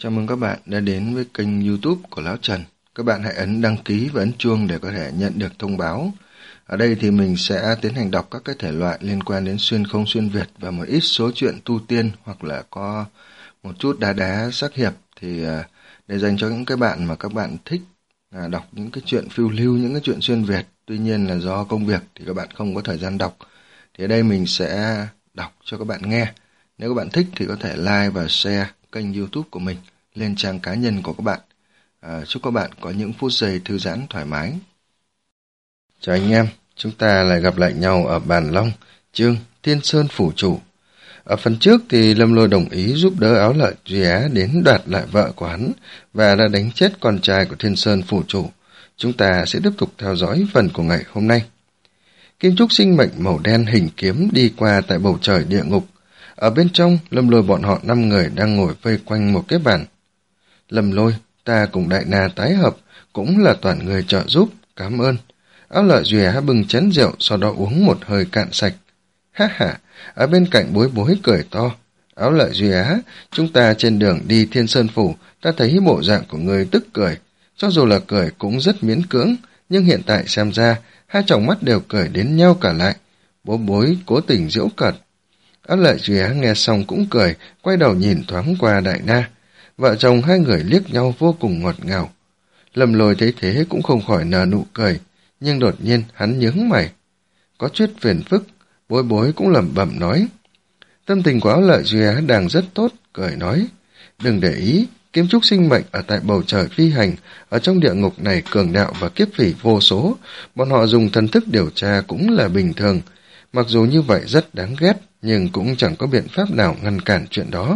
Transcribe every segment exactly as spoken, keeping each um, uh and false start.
Chào mừng các bạn đã đến với kênh YouTube của Lão Trần. Các bạn hãy ấn đăng ký và ấn chuông để có thể nhận được thông báo. Ở đây thì mình sẽ tiến hành đọc các cái thể loại liên quan đến xuyên không xuyên Việt và một ít số truyện tu tiên hoặc là có một chút đá đá sắc hiệp, thì để dành cho những cái bạn mà các bạn thích đọc những cái chuyện phiêu lưu, những cái chuyện xuyên Việt. Tuy nhiên là do công việc thì các bạn không có thời gian đọc. Thì ở đây mình sẽ đọc cho các bạn nghe. Nếu các bạn thích thì có thể like và share kênh YouTube của mình lên trang cá nhân của các bạn. À, chúc các bạn có những phút giây thư giãn thoải mái. Chào anh em, chúng ta lại gặp lại nhau ở Bàn Long, chương Thiên Sơn Phủ Chủ. Ở phần trước thì Lâm Lôi đồng ý giúp đỡ Áo Lợi Duy Á đến đoạt lại vợ của hắn và đã đánh chết con trai của Thiên Sơn Phủ Chủ. Chúng ta sẽ tiếp tục theo dõi phần của ngày hôm nay. Kim trúc sinh mệnh màu đen hình kiếm đi qua tại bầu trời địa ngục. Ở bên trong, Lâm Lôi bọn họ năm người đang ngồi vây quanh một cái bàn. Lâm Lôi, ta cùng Đại Na tái hợp, cũng là toàn người trợ giúp, cảm ơn. Áo Lợi Duy Á bưng chén rượu, sau đó uống một hơi cạn sạch. Ha ha, ở bên cạnh Bối Bối cười to. Áo Lợi Duy Á, chúng ta trên đường đi Thiên Sơn Phủ, ta thấy bộ dạng của người tức cười. Cho dù là cười cũng rất miễn cưỡng, nhưng hiện tại xem ra, hai tròng mắt đều cười đến nhau cả lại. Bối Bối cố tình giễu cợt. Áo Lợi Duy Á nghe xong cũng cười, quay đầu nhìn thoáng qua Đại Na. Vợ chồng hai người liếc nhau vô cùng ngọt ngào. Lâm Lôi thấy thế cũng không khỏi nở nụ cười, nhưng đột nhiên hắn nhướng mày. Có chút phiền phức, Bối Bối cũng lẩm bẩm nói. Tâm tình của Áo Lợi Duy Á đang rất tốt, cười nói. Đừng để ý, kiếm trúc sinh mệnh ở tại bầu trời phi hành, ở trong địa ngục này cường đạo và kiếp phỉ vô số, bọn họ dùng thần thức điều tra cũng là bình thường. Mặc dù như vậy rất đáng ghét, nhưng cũng chẳng có biện pháp nào ngăn cản chuyện đó.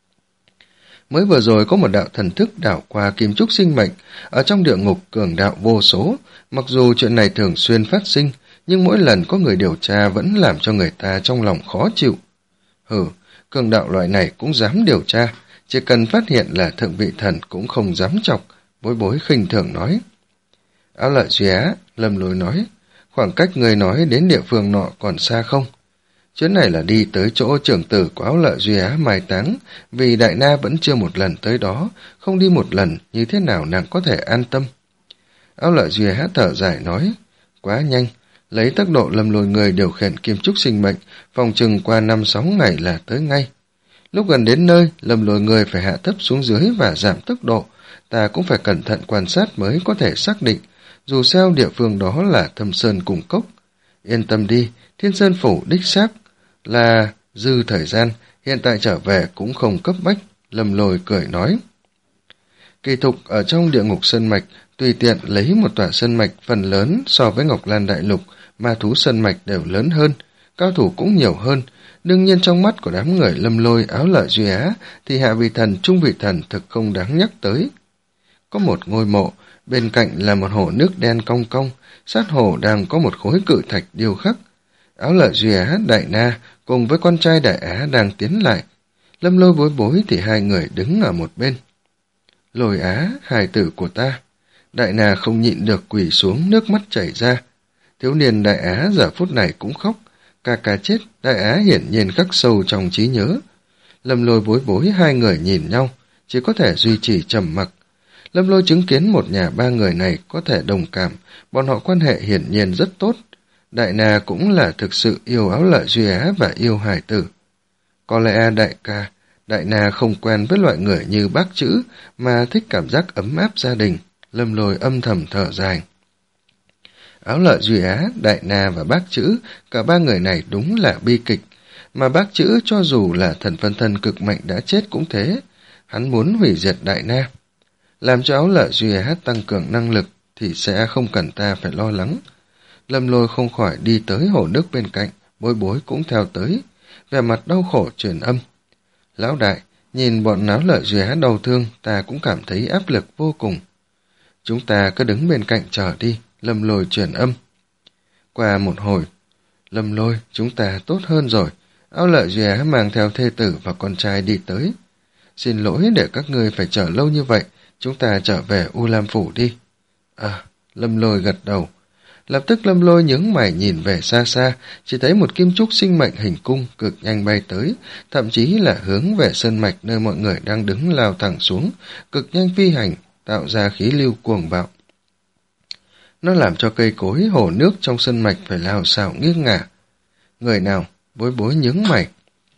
Mới vừa rồi có một đạo thần thức đảo qua kim trúc sinh mệnh, ở trong địa ngục cường đạo vô số, mặc dù chuyện này thường xuyên phát sinh, nhưng mỗi lần có người điều tra vẫn làm cho người ta trong lòng khó chịu. Hừ, cường đạo loại này cũng dám điều tra, chỉ cần phát hiện là thượng vị thần cũng không dám chọc, Bối Bối khinh thường nói. Áo Lợi Duy Á, Lâm Lôi nói, khoảng cách người nói đến địa phương nọ còn xa không? Chuyến này là đi tới chỗ trưởng tử của Áo Lợi Duy Á mai táng, vì Đại Na vẫn chưa một lần tới đó, không đi một lần, như thế nào nàng có thể an tâm? Áo Lợi Duy Á thở dài nói, quá nhanh, lấy tốc độ Lâm Lôi người điều khiển kim trúc sinh mệnh, phòng chừng qua năm sáu ngày là tới ngay. Lúc gần đến nơi, Lâm Lôi người phải hạ thấp xuống dưới và giảm tốc độ, ta cũng phải cẩn thận quan sát mới có thể xác định, dù sao địa phương đó là Thâm Sơn Cùng Cốc. Yên tâm đi, Thiên Sơn Phủ đích xác là dư thời gian, hiện tại trở về cũng không cấp bách, Lâm Lôi cười nói. Kỳ thục ở trong địa ngục sơn mạch, tùy tiện lấy một tòa sơn mạch phần lớn so với Ngọc Lan Đại Lục, ma thú sơn mạch đều lớn hơn, cao thủ cũng nhiều hơn. Đương nhiên trong mắt của đám người Lâm Lôi, Áo Lợi Duy Á thì hạ vị thần, trung vị thần thực không đáng nhắc tới. Có một ngôi mộ, bên cạnh là một hồ nước đen cong cong, sát hồ đang có một khối cự thạch điêu khắc. Áo Lợi Duy Á, Đại Na cùng với con trai Đại Á đang tiến lại. Lâm Lôi, Bối Bối thì hai người đứng ở một bên. Lôi Á, hài tử của ta. Đại Na không nhịn được quỳ xuống, nước mắt chảy ra. Thiếu niên Đại Á giờ phút này cũng khóc. Ca ca chết, Đại Á hiển nhiên khắc sâu trong trí nhớ. Lâm Lôi, Bối Bối hai người nhìn nhau, chỉ có thể duy trì trầm mặc. Lâm Lôi chứng kiến một nhà ba người này có thể đồng cảm, bọn họ quan hệ hiển nhiên rất tốt. Đại Na cũng là thực sự yêu Áo Lợi Duy Á và yêu hài tử. Có lẽ đại ca, Đại Na không quen với loại người như bác chữ mà thích cảm giác ấm áp gia đình. Lâm Lôi âm thầm thở dài. Áo Lợi Duy Á, Đại Na và bác chữ, cả ba người này đúng là bi kịch. Mà bác chữ cho dù là thần phân thân cực mạnh đã chết cũng thế. Hắn muốn hủy diệt Đại Na. Làm cho Áo Lợi Duy Á tăng cường năng lực thì sẽ không cần ta phải lo lắng. Lâm Lôi không khỏi đi tới hồ nước bên cạnh, Bối Bối cũng theo tới, vẻ mặt đau khổ truyền âm. Lão đại, nhìn bọn Áo Lợi Duy Á đau thương, ta cũng cảm thấy áp lực vô cùng. Chúng ta cứ đứng bên cạnh chờ đi, Lâm Lôi truyền âm. Qua một hồi, Lâm Lôi, chúng ta tốt hơn rồi. Áo Lợi Duy Á mang theo thê tử và con trai đi tới. Xin lỗi để các ngươi phải chờ lâu như vậy, chúng ta trở về U Lam Phủ đi. À, Lâm Lôi gật đầu. Lập tức Lâm Lôi nhướng mày nhìn về xa xa, chỉ thấy một kim trúc sinh mệnh hình cung cực nhanh bay tới, thậm chí là hướng về sơn mạch nơi mọi người đang đứng lao thẳng xuống, cực nhanh phi hành, tạo ra khí lưu cuồng bạo. Nó làm cho cây cối hồ nước trong sơn mạch phải lao xao nghiêng ngả. Người nào? Bối Bối nhướng mày.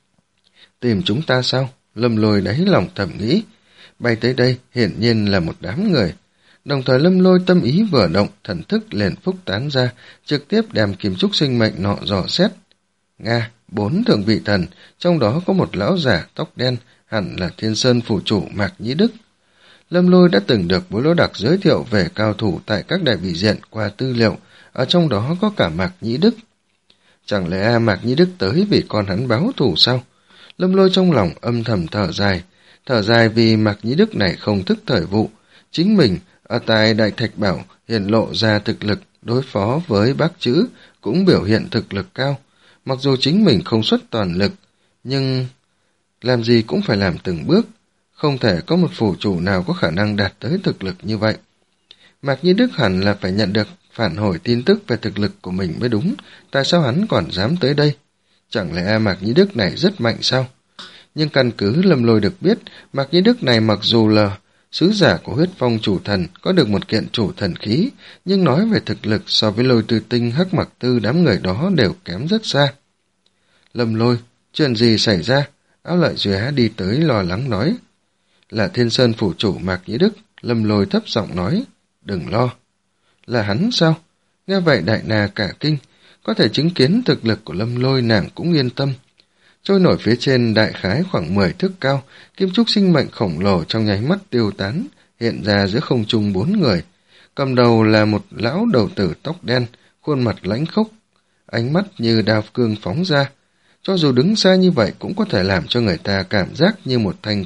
Tìm chúng ta sao? Lâm Lôi đáy lòng thầm nghĩ. Bay tới đây hiển nhiên là một đám người. Đồng thời Lâm Lôi tâm ý vừa động, thần thức liền phúc tán ra, trực tiếp đem kim trúc sinh mệnh nọ dò xét. Nga, bốn thượng vị thần, trong đó có một lão giả tóc đen, hẳn là Thiên Sơn phủ chủ Mạc Nhĩ Đức. Lâm Lôi đã từng được Bối Lỗ Đặc giới thiệu về cao thủ tại các đại vị diện qua tư liệu, ở trong đó có cả Mạc Nhĩ Đức. Chẳng lẽ Mạc Nhĩ Đức tới vì con hắn báo thù sao? Lâm Lôi trong lòng âm thầm thở dài, thở dài vì Mạc Nhĩ Đức này không thức thời vụ. Chính mình, ở tại Đại Thạch Bảo hiện lộ ra thực lực đối phó với bác chữ, cũng biểu hiện thực lực cao. Mặc dù chính mình không xuất toàn lực, nhưng làm gì cũng phải làm từng bước. Không thể có một phủ chủ nào có khả năng đạt tới thực lực như vậy. Mạc Nhĩ Đức hẳn là phải nhận được phản hồi tin tức về thực lực của mình mới đúng. Tại sao hắn còn dám tới đây? Chẳng lẽ Mạc Nhĩ Đức này rất mạnh sao? Nhưng căn cứ Lâm Lôi được biết, Mạc Nhĩ Đức này mặc dù là sứ giả của huyết phong chủ thần, có được một kiện chủ thần khí, nhưng nói về thực lực so với Lôi Tư Tinh, Hắc Mặc Tư, đám người đó đều kém rất xa. Lâm Lôi, chuyện gì xảy ra? Áo Lợi Duy Á đi tới lo lắng nói. Là Thiên Sơn phủ chủ Mạc Nhĩ Đức. Lâm Lôi thấp giọng nói. Đừng lo. Là hắn sao? Nghe vậy Đại Na cả kinh, có thể chứng kiến thực lực của Lâm Lôi nàng cũng yên tâm. Trôi nổi phía trên đại khái khoảng mười thước cao, kim trúc sinh mệnh khổng lồ trong nháy mắt tiêu tán, hiện ra giữa không trung bốn người. Cầm đầu là một lão đầu tử tóc đen, khuôn mặt lãnh khốc, ánh mắt như đao cương phóng ra. Cho dù đứng xa như vậy cũng có thể làm cho người ta cảm giác như một thanh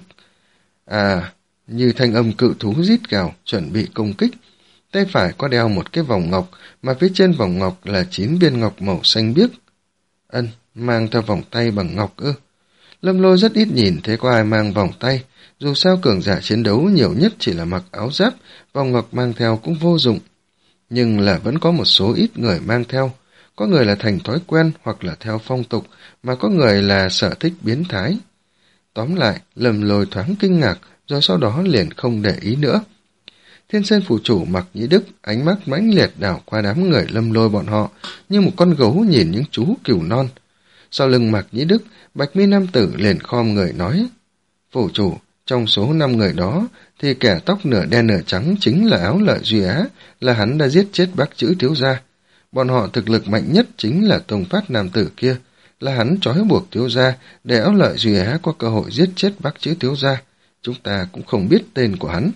À, như thanh âm cự thú rít gào, chuẩn bị công kích. Tay phải có đeo một cái vòng ngọc, mà phía trên vòng ngọc là chín viên ngọc màu xanh biếc. Ân, mang theo vòng tay bằng ngọc ư? Lâm Lôi rất ít nhìn thấy có ai mang vòng tay, dù sao cường giả chiến đấu nhiều nhất chỉ là mặc áo giáp, vòng ngọc mang theo cũng vô dụng. Nhưng là vẫn có một số ít người mang theo, có người là thành thói quen hoặc là theo phong tục, mà có người là sở thích biến thái. Tóm lại, Lâm Lôi thoáng kinh ngạc, rồi sau đó liền không để ý nữa. Thiên Sơn phủ chủ Mạc Nhĩ Đức ánh mắt mãnh liệt đảo qua đám người Lâm Lôi bọn họ, như một con gấu nhìn những chú cừu non. Sau lưng Mạc Nhĩ Đức, Bạch Mi nam tử liền khom người nói: Phủ chủ, trong số năm người đó, thì kẻ tóc nửa đen nửa trắng chính là Áo Lợi Duy Á, là hắn đã giết chết bác chữ thiếu gia. Bọn họ thực lực mạnh nhất chính là Tông Phát nam tử kia, là hắn trói buộc thiếu gia để Áo Lợi Duy Á có cơ hội giết chết bác chữ thiếu gia. Chúng ta cũng không biết tên của hắn.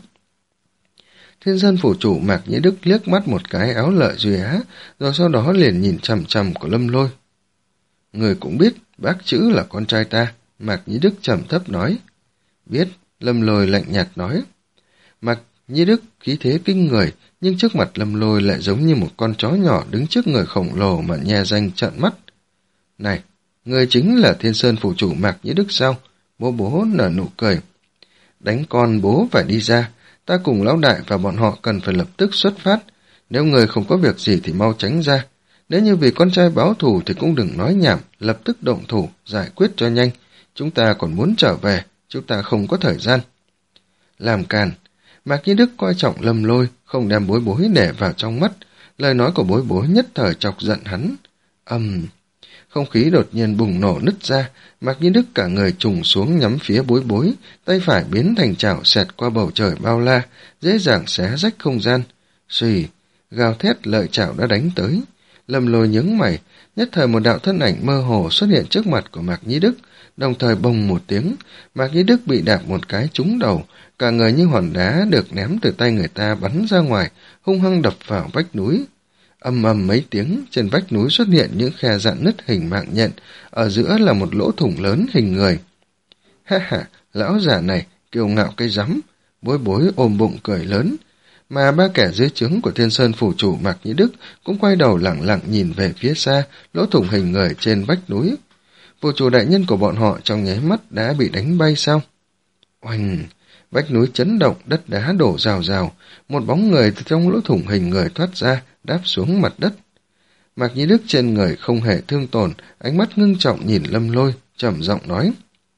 Thiên Sơn phủ chủ Mạc Nhĩ Đức liếc mắt một cái Áo Lợi Duy Á, rồi sau đó liền nhìn chằm chằm của Lâm Lôi. Người cũng biết bác chữ là con trai ta, Mạc Nhĩ Đức trầm thấp nói. Biết, Lâm Lôi lạnh nhạt nói. Mạc Nhĩ Đức khí thế kinh người, nhưng trước mặt Lâm Lôi lại giống như một con chó nhỏ đứng trước người khổng lồ mà nhe răng trợn mắt. Này, người chính là Thiên Sơn phủ chủ Mạc Nhĩ Đức sao? Bố bố nở nụ cười. Đánh con bố phải đi ra, ta cùng lão đại và bọn họ cần phải lập tức xuất phát. Nếu người không có việc gì thì mau tránh ra. Nếu như vì con trai báo thù thì cũng đừng nói nhảm, lập tức động thủ, giải quyết cho nhanh. Chúng ta còn muốn trở về, chúng ta không có thời gian. Làm càn, Mạc Nhĩ Đức coi trọng Lâm Lôi, không đem Bối Bối để vào trong mắt. Lời nói của Bối Bối nhất thời chọc giận hắn. Ầm, um, không khí đột nhiên bùng nổ nứt ra, Mạc Nhĩ Đức cả người trùng xuống nhắm phía Bối Bối, tay phải biến thành chảo xẹt qua bầu trời bao la, dễ dàng xé rách không gian. Xùy, gào thét lợi chảo đã đánh tới. Lâm Lôi nhướng mày, nhất thời một đạo thân ảnh mơ hồ xuất hiện trước mặt của Mạc Nhĩ Đức, đồng thời bồng một tiếng, Mạc Nhĩ Đức bị đạp một cái trúng đầu, cả người như hòn đá được ném từ tay người ta bắn ra ngoài, hung hăng đập vào vách núi. Âm ầm mấy tiếng, trên vách núi xuất hiện những khe rạn nứt hình mạng nhện, ở giữa là một lỗ thủng lớn hình người. Ha ha, lão già này, kiêu ngạo cái rắm, Bối Bối ôm bụng cười lớn. Mà ba kẻ dưới trướng của Thiên Sơn phủ chủ Mạc Nhĩ Đức cũng quay đầu lẳng lặng nhìn về phía xa, lỗ thủng hình người trên vách núi. Phủ chủ đại nhân của bọn họ trong nháy mắt đã bị đánh bay sao? Oanh! Vách núi chấn động, đất đá đổ rào rào, một bóng người từ trong lỗ thủng hình người thoát ra, đáp xuống mặt đất. Mạc Nhĩ Đức trên người không hề thương tổn, ánh mắt ngưng trọng nhìn Lâm Lôi, trầm giọng nói.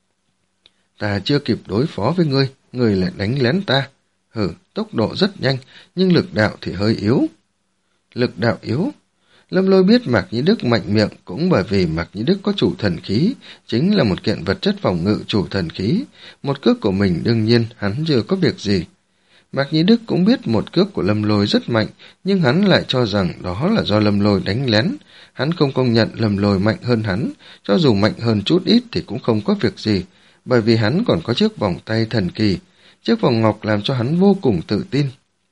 Ta chưa kịp đối phó với ngươi, ngươi lại đánh lén ta. Hừ, tốc độ rất nhanh, nhưng lực đạo thì hơi yếu. Lực đạo yếu? Lâm Lôi biết Mạc Nhĩ Đức mạnh miệng cũng bởi vì Mạc Nhĩ Đức có chủ thần khí, chính là một kiện vật chất phòng ngự chủ thần khí. Một cước của mình đương nhiên hắn chưa có việc gì. Mạc Nhĩ Đức cũng biết một cước của Lâm Lôi rất mạnh, nhưng hắn lại cho rằng đó là do Lâm Lôi đánh lén. Hắn không công nhận Lâm Lôi mạnh hơn hắn, cho dù mạnh hơn chút ít thì cũng không có việc gì, bởi vì hắn còn có chiếc vòng tay thần kỳ. Chiếc vòng ngọc làm cho hắn vô cùng tự tin.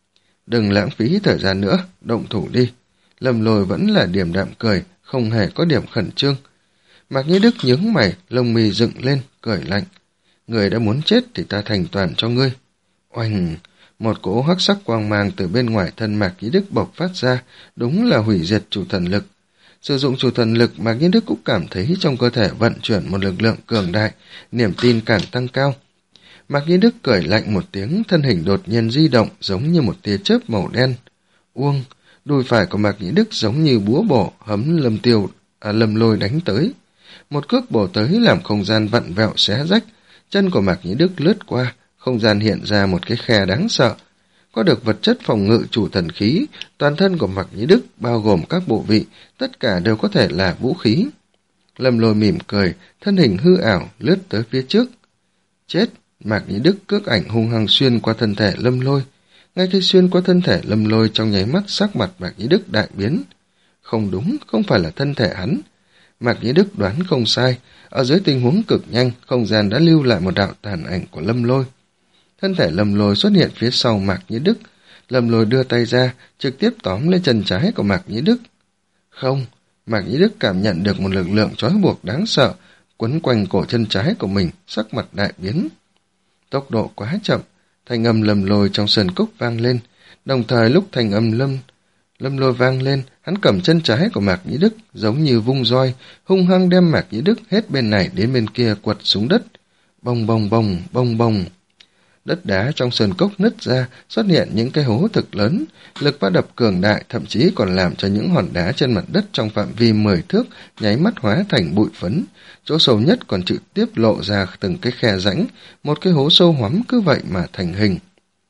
Đừng lãng phí thời gian nữa, động thủ đi. Lâm Lôi vẫn là điềm đạm cười, không hề có điểm khẩn trương. Mạc Nhĩ Đức nhướng mày, lông mi dựng lên, cười lạnh. Người đã muốn chết thì ta thành toàn cho ngươi. Oanh! Một cỗ hắc sắc quang mang từ bên ngoài thân Mạc Nhĩ Đức bộc phát ra, đúng là hủy diệt chủ thần lực. Sử dụng chủ thần lực, Mạc Nhĩ Đức cũng cảm thấy trong cơ thể vận chuyển một lực lượng cường đại, niềm tin càng tăng cao. Mạc Nhĩ Đức cười lạnh một tiếng, thân hình đột nhiên di động giống như một tia chớp màu đen. Uông! Đùi phải của Mạc Nhĩ Đức giống như búa bổ hấm Lâm Tiêu, à, Lâm Lôi đánh tới. Một cước bổ tới làm không gian vặn vẹo xé rách, chân của Mạc Nhĩ Đức lướt qua, không gian hiện ra một cái khe đáng sợ. Có được vật chất phòng ngự chủ thần khí, toàn thân của Mạc Nhĩ Đức bao gồm các bộ vị, tất cả đều có thể là vũ khí. Lâm Lôi mỉm cười, thân hình hư ảo lướt tới phía trước. Chết! Mạc Nhĩ Đức cước ảnh hung hăng xuyên qua thân thể Lâm Lôi. Ngay khi xuyên qua thân thể Lâm Lôi, trong nháy mắt sắc mặt Mạc Nhĩ Đức đại biến. Không đúng, không phải là thân thể hắn. Mạc Nhĩ Đức đoán không sai, ở dưới tình huống cực nhanh, không gian đã lưu lại một đạo tàn ảnh của Lâm Lôi. Thân thể Lâm Lôi xuất hiện phía sau Mạc Nhĩ Đức. Lâm Lôi đưa tay ra, trực tiếp tóm lấy chân trái của Mạc Nhĩ Đức. Không, Mạc Nhĩ Đức cảm nhận được một lực lượng trói buộc đáng sợ, quấn quanh cổ chân trái của mình, sắc mặt đại biến. Tốc độ quá chậm, thanh âm Lâm Lôi trong sơn cốc vang lên, đồng thời lúc thanh âm lâm Lâm Lôi vang lên, hắn cầm chân trái của Mạc Nhĩ Đức, giống như vung roi, hung hăng đem Mạc Nhĩ Đức hết bên này đến bên kia quật xuống đất. Bông bông bông, bông bông. Đất đá trong sơn cốc nứt ra, xuất hiện những cái hố thực lớn, lực va đập cường đại, thậm chí còn làm cho những hòn đá trên mặt đất trong phạm vi mười thước nháy mắt hóa thành bụi phấn. Chỗ sâu nhất còn trực tiếp lộ ra từng cái khe rãnh, một cái hố sâu hoắm cứ vậy mà thành hình.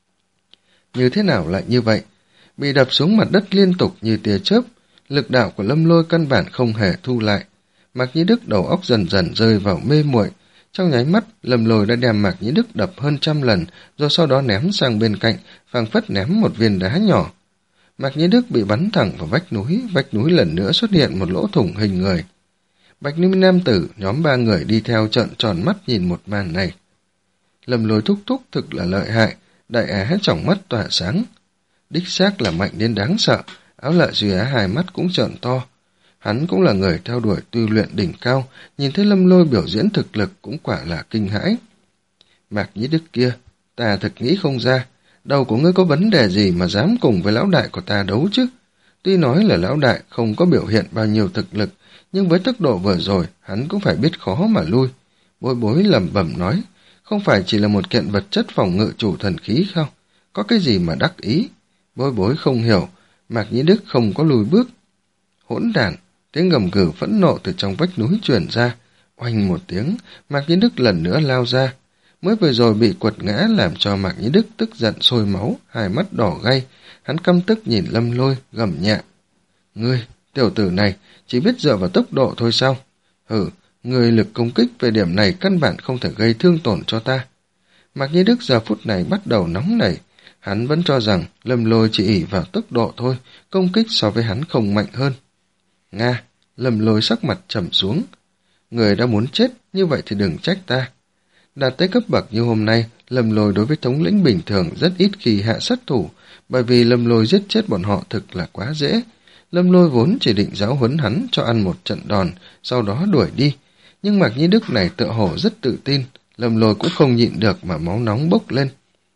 Như thế nào lại như vậy? Bị đập xuống mặt đất liên tục như tia chớp, lực đạo của Lâm Lôi căn bản không hề thu lại. Mạc Nhĩ Đức đầu óc dần dần rơi vào mê muội. Trong nháy mắt, Lâm Lôi đã đem Mạc Nhĩ Đức đập hơn trăm lần, rồi sau đó ném sang bên cạnh, phảng phất ném một viên đá nhỏ. Mạc Nhĩ Đức bị bắn thẳng vào vách núi, vách núi lần nữa xuất hiện một lỗ thủng hình người. Bạch Ni Nam Tử, nhóm ba người đi theo trợn tròn mắt nhìn một màn này. Lâm Lôi thúc thúc thực là lợi hại, đại á tròng mắt tỏa sáng. Đích xác là mạnh đến đáng sợ, Áo Lạ Duy Á hai mắt cũng trợn to. Hắn cũng là người theo đuổi tu luyện đỉnh cao, nhìn thấy Lâm Lôi biểu diễn thực lực cũng quả là kinh hãi. Mạc Nhĩ Đức kia, ta thật nghĩ không ra, đầu của ngươi có vấn đề gì mà dám cùng với lão đại của ta đấu chứ? Tuy nói là lão đại không có biểu hiện bao nhiêu thực lực, nhưng với tốc độ vừa rồi, hắn cũng phải biết khó mà lui. Bối Bối lẩm bẩm nói, không phải chỉ là một kiện vật chất phòng ngự chủ thần khí không? Có cái gì mà đắc ý? Bối Bối không hiểu, Mạc Nhĩ Đức không có lùi bước. Hỗn đản! Tiếng gầm gừ phẫn nộ từ trong vách núi truyền ra. Oanh một tiếng, Mạc Nhĩ Đức lần nữa lao ra. Mới vừa rồi bị quật ngã làm cho Mạc Nhĩ Đức tức giận sôi máu, hai mắt đỏ gay. Hắn căm tức nhìn Lâm Lôi, gầm nhẹ. Ngươi, tiểu tử này, chỉ biết dựa vào tốc độ thôi sao? Hừ, ngươi lực công kích về điểm này căn bản không thể gây thương tổn cho ta. Mạc Nhĩ Đức giờ phút này bắt đầu nóng nảy. Hắn vẫn cho rằng Lâm Lôi chỉ ỷ vào tốc độ thôi, công kích so với hắn không mạnh hơn. Nga, Lâm Lôi sắc mặt trầm xuống. Người đã muốn chết, như vậy thì đừng trách ta. Đạt tới cấp bậc như hôm nay, Lâm Lôi đối với thống lĩnh bình thường rất ít khi hạ sát thủ, bởi vì Lâm Lôi giết chết bọn họ thực là quá dễ. Lâm Lôi vốn chỉ định giáo huấn hắn cho ăn một trận đòn, sau đó đuổi đi. Nhưng Mạc Nhĩ Đức này tựa hồ rất tự tin, Lâm Lôi cũng không nhịn được mà máu nóng bốc lên.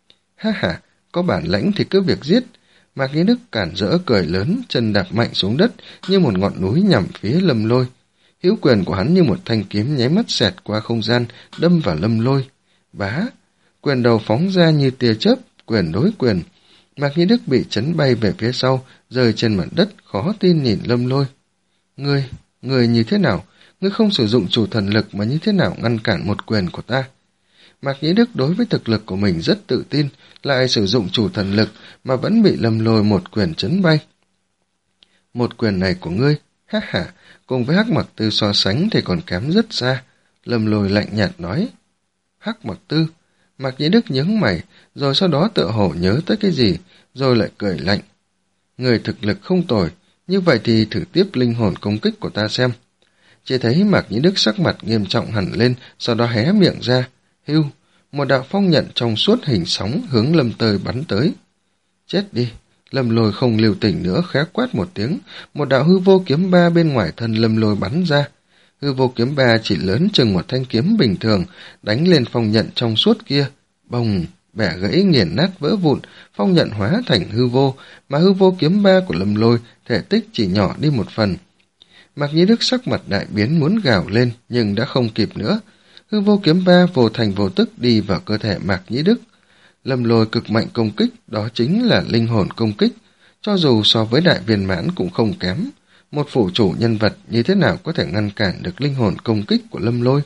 Ha ha, có bản lãnh thì cứ việc giết. Mạc Nhĩ Đức cản rỡ cười lớn, chân đạp mạnh xuống đất như một ngọn núi nhằm phía Lâm Lôi. Hữu quyền của hắn như một thanh kiếm nháy mắt xẹt qua không gian, đâm vào Lâm Lôi. Bá! Quyền đầu phóng ra như tia chớp, quyền đối quyền. Mạc Nhĩ Đức bị chấn bay về phía sau, rơi trên mặt đất, khó tin nhìn Lâm Lôi. Ngươi, ngươi như thế nào? Ngươi không sử dụng chủ thần lực mà như thế nào ngăn cản một quyền của ta? Mạc Nhĩ Đức đối với thực lực của mình rất tự tin, lại sử dụng chủ thần lực mà vẫn bị Lâm Lôi một quyền chấn bay. Một quyền này của ngươi, ha ha, cùng với Hắc Mặc Tư so sánh thì còn kém rất xa. Lâm Lôi lạnh nhạt nói. Hắc Mặc Tư? Mạc Nhĩ Đức nhướng mày, rồi sau đó tựa hồ nhớ tới cái gì, rồi lại cười lạnh. Người thực lực không tồi, như vậy thì thử tiếp linh hồn công kích của ta xem. Chỉ thấy Mạc Nhĩ Đức sắc mặt nghiêm trọng hẳn lên, sau đó hé miệng ra. Hưu, một đạo phong nhận trong suốt hình sóng hướng Lâm Tơi bắn tới. Chết đi! Lâm Lôi không lưu tình nữa, khẽ quát một tiếng, một đạo hư vô kiếm ba bên ngoài thân Lâm Lôi bắn ra. Hư vô kiếm ba chỉ lớn chừng một thanh kiếm bình thường, đánh lên phong nhận trong suốt kia. Bồng, bẻ gãy nghiền nát vỡ vụn, phong nhận hóa thành hư vô, mà hư vô kiếm ba của Lâm Lôi thể tích chỉ nhỏ đi một phần. Mạc Nhĩ Đức sắc mặt đại biến muốn gào lên, nhưng đã không kịp nữa. Hư vô kiếm ba vô thành vô tức đi vào cơ thể Mạc Nhĩ Đức. Lâm Lôi cực mạnh công kích, đó chính là linh hồn công kích. Cho dù so với đại viên mãn cũng không kém. Một phụ chủ nhân vật như thế nào có thể ngăn cản được linh hồn công kích của Lâm Lôi?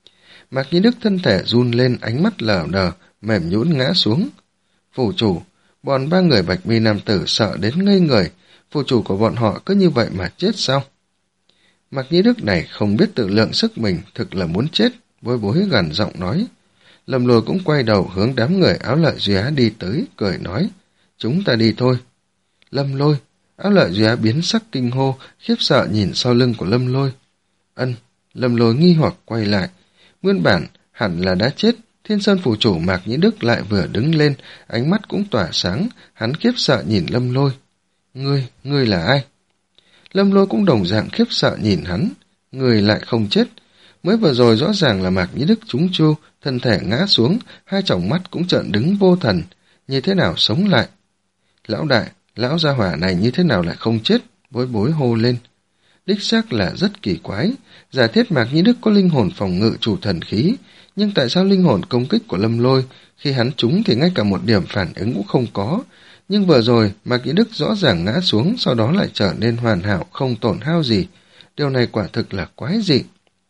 Mạc Nhĩ Đức thân thể run lên, ánh mắt lờ đờ, mềm nhũn ngã xuống. Phụ chủ, bọn ba người bạch mi nam tử sợ đến ngây người. Phụ chủ của bọn họ cứ như vậy mà chết sao? Mạc Nhĩ Đức này không biết tự lượng sức mình, thực là muốn chết, bối bối gần giọng nói. Lâm Lôi cũng quay đầu hướng đám người áo lợi Duy Á đi tới, cười nói, chúng ta đi thôi. Lâm Lôi, áo lợi Duy Á biến sắc kinh hô, khiếp sợ nhìn sau lưng của Lâm Lôi. Ân, Lâm Lôi nghi hoặc quay lại. Nguyên bản, hẳn là đã chết, Thiên Sơn phủ chủ Mạc Nhĩ Đức lại vừa đứng lên, ánh mắt cũng tỏa sáng, hắn khiếp sợ nhìn Lâm Lôi. Ngươi, ngươi là ai? Lâm Lôi cũng đồng dạng khiếp sợ nhìn hắn, người lại không chết. Mới vừa rồi rõ ràng là Mạc Nhĩ Đức trúng chiêu, thân thể ngã xuống, hai tròng mắt cũng trợn đứng vô thần, như thế nào sống lại. Lão đại, lão gia hỏa này như thế nào lại không chết, bối bối hô lên. Đích xác là rất kỳ quái, giả thiết Mạc Nhĩ Đức có linh hồn phòng ngự chủ thần khí, nhưng tại sao linh hồn công kích của Lâm Lôi, khi hắn trúng thì ngay cả một điểm phản ứng cũng không có. Nhưng vừa rồi, Mạc Nhĩ Đức rõ ràng ngã xuống, sau đó lại trở nên hoàn hảo, không tổn hao gì. Điều này quả thực là quái dị.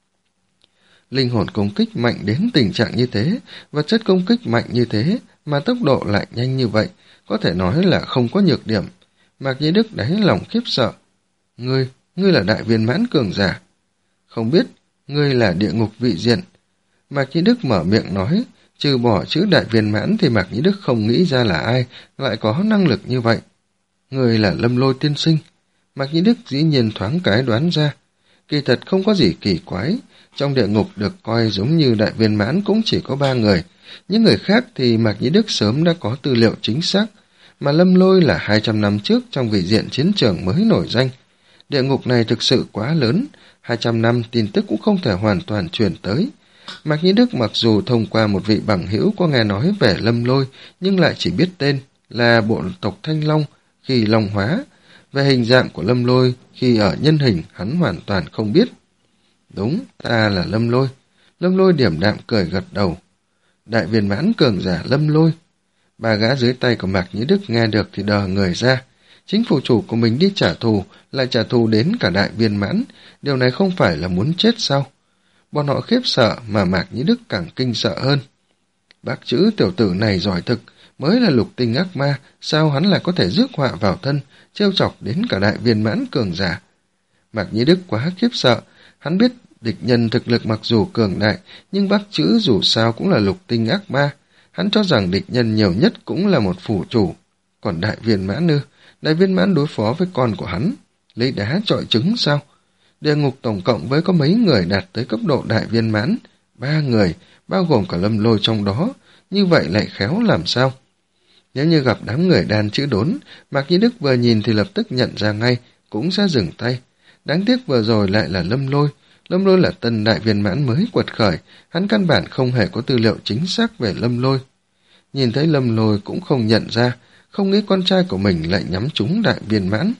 Linh hồn công kích mạnh đến tình trạng như thế, vật chất công kích mạnh như thế, mà tốc độ lại nhanh như vậy, có thể nói là không có nhược điểm. Mạc Nhĩ Đức đáy lòng khiếp sợ. Ngươi, ngươi là đại viên mãn cường giả. Không biết, ngươi là địa ngục vị diện. Mạc Nhĩ Đức mở miệng nói, trừ bỏ chữ đại viên mãn thì Mạc Nhĩ Đức không nghĩ ra là ai lại có năng lực như vậy. Người là Lâm Lôi tiên sinh. Mạc Nhĩ Đức dĩ nhiên thoáng cái đoán ra. Kỳ thật không có gì kỳ quái, trong địa ngục được coi giống như đại viên mãn cũng chỉ có ba người, những người khác thì Mạc Nhĩ Đức sớm đã có tư liệu chính xác, mà Lâm Lôi là hai trăm năm trước trong vị diện chiến trường mới nổi danh. Địa ngục này thực sự quá lớn, hai trăm năm tin tức cũng không thể hoàn toàn truyền tới. Mạc Nhĩ Đức mặc dù thông qua một vị bằng hữu có nghe nói về Lâm Lôi, nhưng lại chỉ biết tên là bộ tộc Thanh Long khi Long hóa. Về hình dạng của Lâm Lôi khi ở nhân hình hắn hoàn toàn không biết. Đúng, ta là Lâm Lôi. Lâm Lôi điểm đạm cười gật đầu. Đại viên mãn cường giả Lâm Lôi. Ba gã dưới tay của Mạc Nhĩ Đức nghe được thì đờ người ra. Chính phụ chủ của mình đi trả thù, lại trả thù đến cả đại viên mãn. Điều này không phải là muốn chết sao? Bọn họ khiếp sợ mà Mạc Nhĩ Đức càng kinh sợ hơn. Bác chữ tiểu tử này giỏi thực, mới là lục tinh ác ma, sao hắn lại có thể rước họa vào thân, trêu chọc đến cả đại viên mãn cường giả. Mạc Nhĩ Đức quá khiếp sợ, hắn biết địch nhân thực lực mặc dù cường đại, nhưng bác chữ dù sao cũng là lục tinh ác ma. Hắn cho rằng địch nhân nhiều nhất cũng là một phủ chủ. Còn đại viên mãn ư, đại viên mãn đối phó với con của hắn, lấy đá chọi trứng sao? Địa ngục tổng cộng với có mấy người đạt tới cấp độ đại viên mãn? Ba người, bao gồm cả Lâm Lôi trong đó, như vậy lại khéo làm sao? Nếu như gặp đám người đàn chữ đốn, Mạc Nhĩ Đức vừa nhìn thì lập tức nhận ra ngay, cũng sẽ dừng tay. Đáng tiếc vừa rồi lại là Lâm Lôi. Lâm Lôi là tân đại viên mãn mới quật khởi, hắn căn bản không hề có tư liệu chính xác về Lâm Lôi. Nhìn thấy Lâm Lôi cũng không nhận ra, không nghĩ con trai của mình lại nhắm trúng đại viên mãn.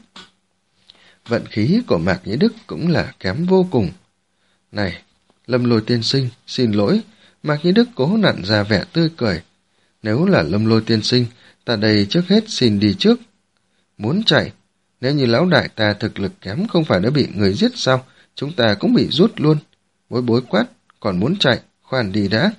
Vận khí của Mạc Nhĩ Đức cũng là kém vô cùng. Này, Lâm Lôi tiên sinh, xin lỗi. Mạc Nhĩ Đức cố nặn ra vẻ tươi cười. Nếu là Lâm Lôi tiên sinh, Ta đây trước hết xin đi trước. Muốn chạy? Nếu như lão đại ta thực lực kém không phải đã bị người giết sao? Chúng ta cũng bị rút luôn. Bối bối quát, còn muốn chạy, khoan đi đã.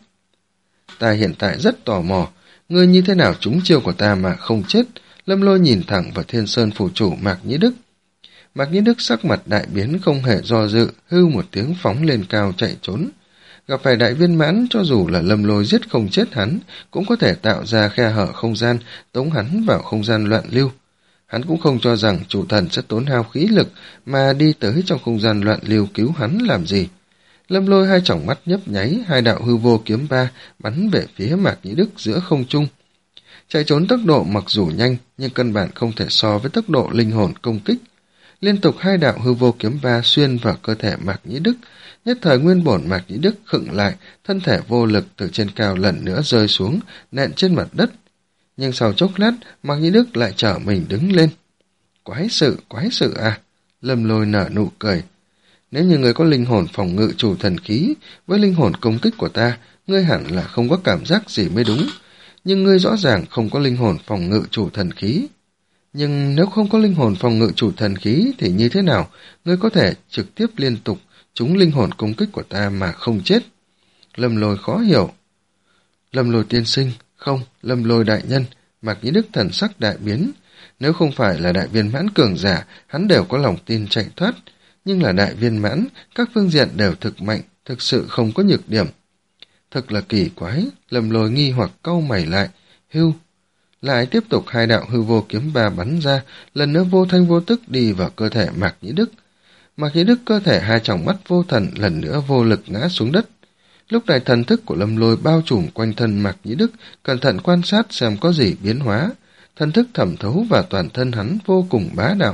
Ta hiện tại rất tò mò, ngươi như thế nào trúng chiêu của ta mà không chết? Lâm Lôi nhìn thẳng vào Thiên Sơn phủ chủ Mạc Nhĩ Đức. Mạc Nhĩ Đức sắc mặt đại biến không hề do dự, hưu một tiếng phóng lên cao chạy trốn. Gặp phải đại viên mãn, cho dù là Lâm Lôi giết không chết hắn, cũng có thể tạo ra khe hở không gian, tống hắn vào không gian loạn lưu. Hắn cũng không cho rằng chủ thần sẽ tốn hao khí lực mà đi tới trong không gian loạn lưu cứu hắn làm gì. Lâm Lôi hai tròng mắt nhấp nháy, hai đạo hư vô kiếm ba bắn về phía Mạc Nhĩ Đức giữa không trung. Chạy trốn tốc độ mặc dù nhanh, nhưng căn bản không thể so với tốc độ linh hồn công kích. Liên tục hai đạo hư vô kiếm ba xuyên vào cơ thể Mạc Nhĩ Đức, nhất thời nguyên bổn Mạc Nhĩ Đức khựng lại, thân thể vô lực từ trên cao lần nữa rơi xuống, nện trên mặt đất. Nhưng sau chốc lát, Mạc Nhĩ Đức lại trở mình đứng lên. Quái sự, quái sự à? Lâm Lôi nở nụ cười. Nếu như người có linh hồn phòng ngự chủ thần khí, với linh hồn công kích của ta, ngươi hẳn là không có cảm giác gì mới đúng. Nhưng ngươi rõ ràng không có linh hồn phòng ngự chủ thần khí. Nhưng nếu không có linh hồn phòng ngự chủ thần khí thì như thế nào, ngươi có thể trực tiếp liên tục trúng linh hồn công kích của ta mà không chết? Lâm Lôi khó hiểu. Lâm Lôi tiên sinh, không, Lâm Lôi đại nhân, Mạc Nhĩ Đức thần sắc đại biến. Nếu không phải là đại viên mãn cường giả, hắn đều có lòng tin chạy thoát. Nhưng là đại viên mãn, các phương diện đều thực mạnh, thực sự không có nhược điểm. Thật là kỳ quái, Lâm Lôi nghi hoặc cau mày lại, hưu. Lại tiếp tục hai đạo hư vô kiếm ba bắn ra, lần nữa vô thanh vô tức đi vào cơ thể Mạc Nhĩ Đức. Mạc Nhĩ Đức cơ thể hai tròng mắt vô thần lần nữa vô lực ngã xuống đất. Lúc này thần thức của Lâm Lôi bao trùm quanh thân Mạc Nhĩ Đức, cẩn thận quan sát xem có gì biến hóa. Thần thức thẩm thấu vào toàn thân hắn vô cùng bá đạo.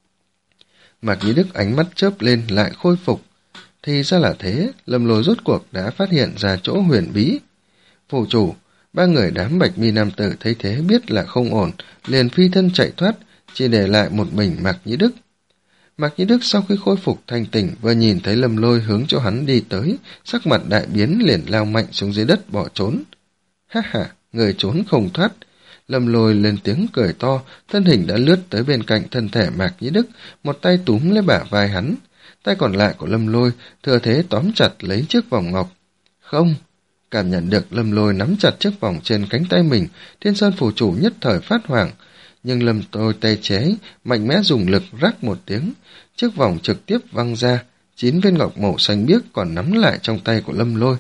Mạc Nhĩ Đức ánh mắt chớp lên lại khôi phục. Thì ra là thế, Lâm Lôi rốt cuộc đã phát hiện ra chỗ huyền bí. Phủ chủ, ba người đám bạch mi nam tử thấy thế biết là không ổn, liền phi thân chạy thoát, chỉ để lại một mình Mạc Nhĩ Đức. Mạc Nhĩ Đức sau khi khôi phục thanh tỉnh vừa nhìn thấy Lâm Lôi hướng cho hắn đi tới, sắc mặt đại biến liền lao mạnh xuống dưới đất bỏ trốn. Ha ha, người trốn không thoát. Lâm Lôi lên tiếng cười to, thân hình đã lướt tới bên cạnh thân thể Mạc Nhĩ Đức, một tay túm lấy bả vai hắn. Tay còn lại của Lâm Lôi thừa thế tóm chặt lấy chiếc vòng ngọc. Không! Cảm nhận được Lâm Lôi nắm chặt chiếc vòng trên cánh tay mình, Thiên Sơn phủ chủ nhất thời phát hoảng. Nhưng Lâm Lôi tay chế, mạnh mẽ dùng lực rắc một tiếng, chiếc vòng trực tiếp văng ra, chín viên ngọc màu xanh biếc còn nắm lại trong tay của Lâm Lôi.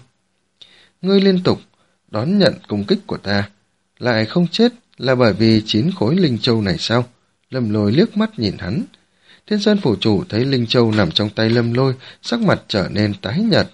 Ngươi liên tục đón nhận công kích của ta, lại không chết là bởi vì chín khối linh châu này sao? Lâm Lôi liếc mắt nhìn hắn. Thiên Sơn phủ chủ thấy linh châu nằm trong tay Lâm Lôi, sắc mặt trở nên tái nhợt.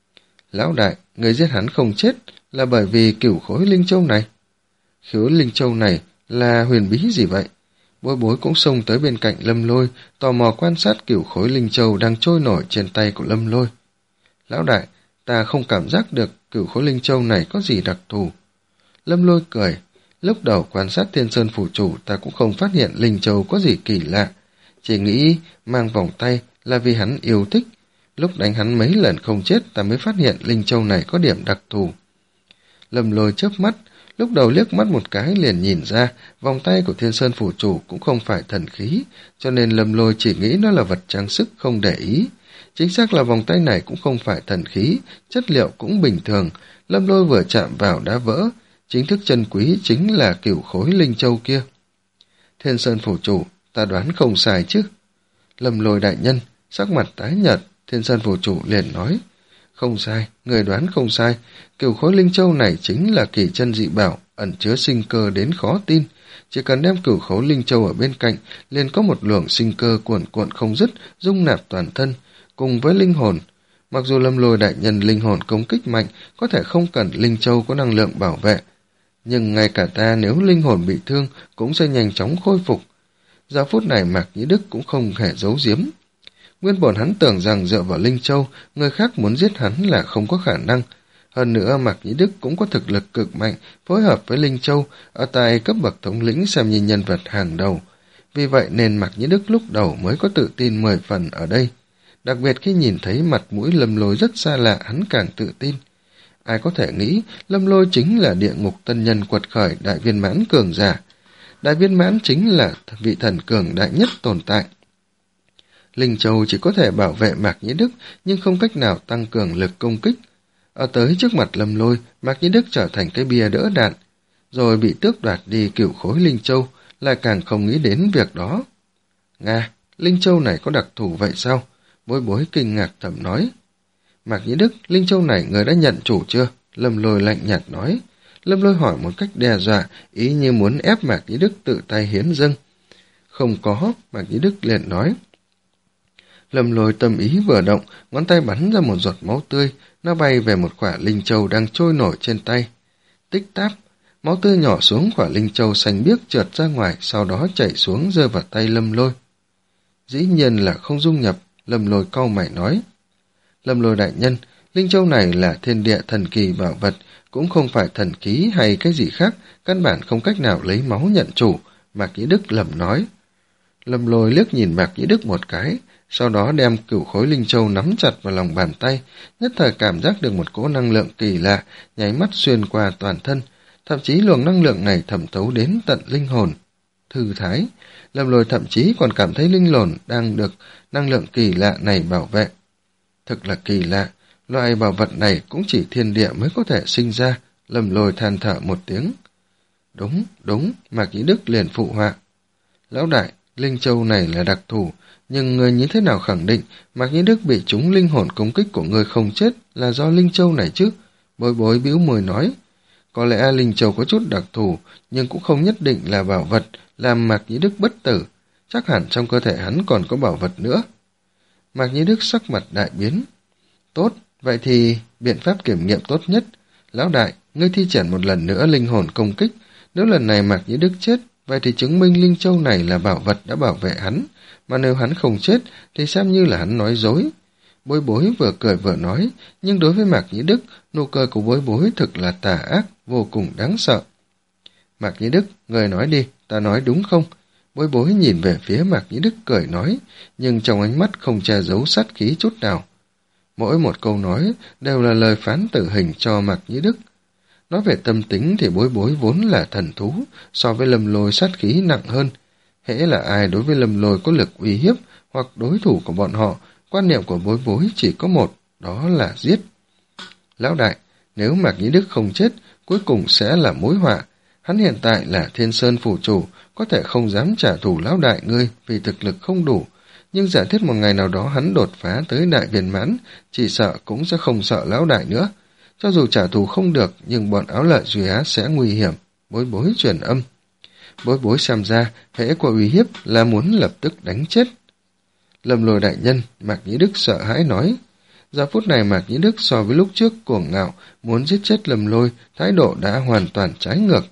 Lão đại, người giết hắn không chết là bởi vì cửu khối linh châu này. Khối linh châu này là huyền bí gì vậy? Bối bối cũng xông tới bên cạnh Lâm Lôi, tò mò quan sát cửu khối linh châu đang trôi nổi trên tay của Lâm Lôi. Lão đại, ta không cảm giác được cửu khối linh châu này có gì đặc thù. Lâm Lôi cười, lúc đầu quan sát Thiên Sơn phủ chủ ta cũng không phát hiện linh châu có gì kỳ lạ, chỉ nghĩ mang vòng tay là vì hắn yêu thích. Lúc đánh hắn mấy lần không chết ta mới phát hiện linh châu này có điểm đặc thù. Lâm Lôi chớp mắt, lúc đầu liếc mắt một cái liền nhìn ra vòng tay của Thiên Sơn phủ chủ cũng không phải thần khí, cho nên Lâm Lôi chỉ nghĩ nó là vật trang sức không để ý. Chính xác là vòng tay này cũng không phải thần khí, chất liệu cũng bình thường. Lâm Lôi vừa chạm vào đã vỡ, chính thức chân quý chính là cửu khối linh châu kia. Thiên Sơn phủ chủ, ta đoán không sai chứ? Lâm Lôi đại nhân, sắc mặt tái nhợt, Thiên Sơn phủ chủ liền nói. Không sai, người đoán không sai, cửu khối linh châu này chính là kỳ chân dị bảo, ẩn chứa sinh cơ đến khó tin. Chỉ cần đem cửu khối linh châu ở bên cạnh, liền có một luồng sinh cơ cuồn cuộn không dứt, dung nạp toàn thân, cùng với linh hồn. Mặc dù Lâm Lôi đại nhân linh hồn công kích mạnh, có thể không cần linh châu có năng lượng bảo vệ, nhưng ngay cả ta nếu linh hồn bị thương cũng sẽ nhanh chóng khôi phục. Giờ phút này Mạc Nhĩ Đức cũng không hề giấu giếm. Nguyên本hắn tưởng rằng dựa vào linh châu, người khác muốn giết hắn là không có khả năng. Hơn nữa Mạc Nhĩ Đức cũng có thực lực cực mạnh, phối hợp với linh châu, ở tại cấp bậc thống lĩnh xem như nhân vật hàng đầu. Vì vậy nên Mạc Nhĩ Đức lúc đầu mới có tự tin mười phần ở đây. Đặc biệt khi nhìn thấy mặt mũi Lâm Lôi rất xa lạ, hắn càng tự tin. Ai có thể nghĩ Lâm Lôi chính là địa ngục tân nhân quật khởi đại viên mãn cường giả. đại viên mãn chính là vị thần cường đại nhất tồn tại. Linh Châu chỉ có thể bảo vệ Mạc Nhĩ Đức, nhưng không cách nào tăng cường lực công kích. Ở tới trước mặt Lâm Lôi, Mạc Nhĩ Đức trở thành cái bia đỡ đạn, rồi bị tước đoạt đi cửu khối Linh Châu, lại càng không nghĩ đến việc đó. Nga, Linh Châu này có đặc thù vậy sao? Bối bối kinh ngạc thầm nói. Mạc Nhĩ Đức, Linh Châu này người đã nhận chủ chưa? Lâm Lôi lạnh nhạt nói. Lâm Lôi hỏi một cách đe dọa, ý như muốn ép Mạc Nhĩ Đức tự tay hiến dâng. Không có, Mạc Nhĩ Đức liền nói. Lâm Lôi tâm ý vừa động, ngón tay bắn ra một giọt máu tươi, nó bay về một quả Linh Châu đang trôi nổi trên tay. Tích táp, máu tươi nhỏ xuống quả Linh Châu xanh biếc trượt ra ngoài, sau đó chảy xuống rơi vào tay Lâm Lôi. Dĩ nhiên là không dung nhập, Lâm Lôi cau mày nói. Lâm Lôi đại nhân, Linh Châu này là thiên địa thần kỳ bảo vật, cũng không phải thần ký hay cái gì khác, căn bản không cách nào lấy máu nhận chủ, Mạc Nhĩ Đức lẩm nói. Lâm Lôi liếc nhìn Mạc Nhĩ Đức một cái, sau đó đem cửu khối Linh Châu nắm chặt vào lòng bàn tay, nhất thời cảm giác được một cỗ năng lượng kỳ lạ, nháy mắt xuyên qua toàn thân, thậm chí luồng năng lượng này thẩm thấu đến tận linh hồn. Thư thái, Lâm Lôi thậm chí còn cảm thấy linh hồn đang được năng lượng kỳ lạ này bảo vệ. Thực là kỳ lạ, loại bảo vật này cũng chỉ thiên địa mới có thể sinh ra, Lâm Lôi than thở một tiếng. Đúng, đúng, Mạc Nhĩ Đức liền phụ họa. Lão đại, Linh Châu này là đặc thù, nhưng người như thế nào khẳng định Mạc Nhĩ Đức bị trúng linh hồn công kích của người không chết là do Linh Châu này chứ? Bối bối bĩu môi nói. Có lẽ Linh Châu có chút đặc thù, nhưng cũng không nhất định là bảo vật làm Mạc Nhĩ Đức bất tử. Chắc hẳn trong cơ thể hắn còn có bảo vật nữa. Mạc Nhĩ Đức sắc mặt đại biến. Tốt, vậy thì biện pháp kiểm nghiệm tốt nhất. Lão đại, ngươi thi triển một lần nữa linh hồn công kích. Nếu lần này Mạc Nhĩ Đức chết, vậy thì chứng minh Linh Châu này là bảo vật đã bảo vệ hắn. Mà nếu hắn không chết, thì xem như là hắn nói dối. Bối bối vừa cười vừa nói, nhưng đối với Mạc Nhĩ Đức, nụ cười của bối bối thực là tà ác, vô cùng đáng sợ. Mạc Nhĩ Đức, người nói đi, ta nói đúng không? Bối bối nhìn về phía Mạc Nhĩ Đức cười nói, nhưng trong ánh mắt không che giấu sát khí chút nào. Mỗi một câu nói đều là lời phán tử hình cho Mạc Nhĩ Đức. Nói về tâm tính thì bối bối vốn là thần thú, so với Lâm Lôi sát khí nặng hơn. Hễ là ai đối với Lâm Lôi có lực uy hiếp hoặc đối thủ của bọn họ, quan niệm của bối bối chỉ có một, đó là giết. Lão đại, nếu Mạc Nhĩ Đức không chết, cuối cùng sẽ là mối họa. Hắn hiện tại là Thiên Sơn phủ chủ, có thể không dám trả thù lão đại ngươi vì thực lực không đủ, nhưng giả thiết một ngày nào đó hắn đột phá tới đại viên mãn, chỉ sợ cũng sẽ không sợ lão đại nữa. Cho dù trả thù không được, nhưng bọn Áo Lợi Duy Á sẽ nguy hiểm. Bối bối truyền âm. Bối bối xem ra, hễ có uy hiếp là muốn lập tức đánh chết. Lâm Lôi đại nhân, Mạc Nhĩ Đức sợ hãi nói. Giờ phút này Mạc Nhĩ Đức so với lúc trước cuồng ngạo, muốn giết chết Lâm Lôi, thái độ đã hoàn toàn trái ngược.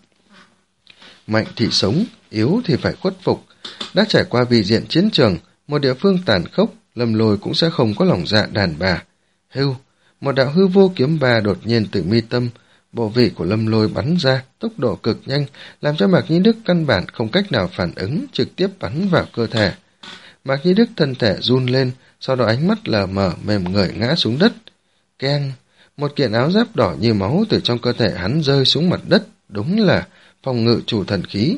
Mạnh thì sống, yếu thì phải khuất phục. Đã trải qua vị diện chiến trường, một địa phương tàn khốc, Lâm Lôi cũng sẽ không có lòng dạ đàn bà. Hưu, một đạo hư vô kiếm ba đột nhiên từ mi tâm, bộ vị của Lâm Lôi bắn ra, tốc độ cực nhanh, làm cho Mạc Nhĩ Đức căn bản không cách nào phản ứng, trực tiếp bắn vào cơ thể. Mạc Nhĩ Đức thân thể run lên, sau đó ánh mắt lờ mờ mềm người ngã xuống đất. Keng, một kiện áo giáp đỏ như máu từ trong cơ thể hắn rơi xuống mặt đất, đúng là phòng ngự chủ thần khí.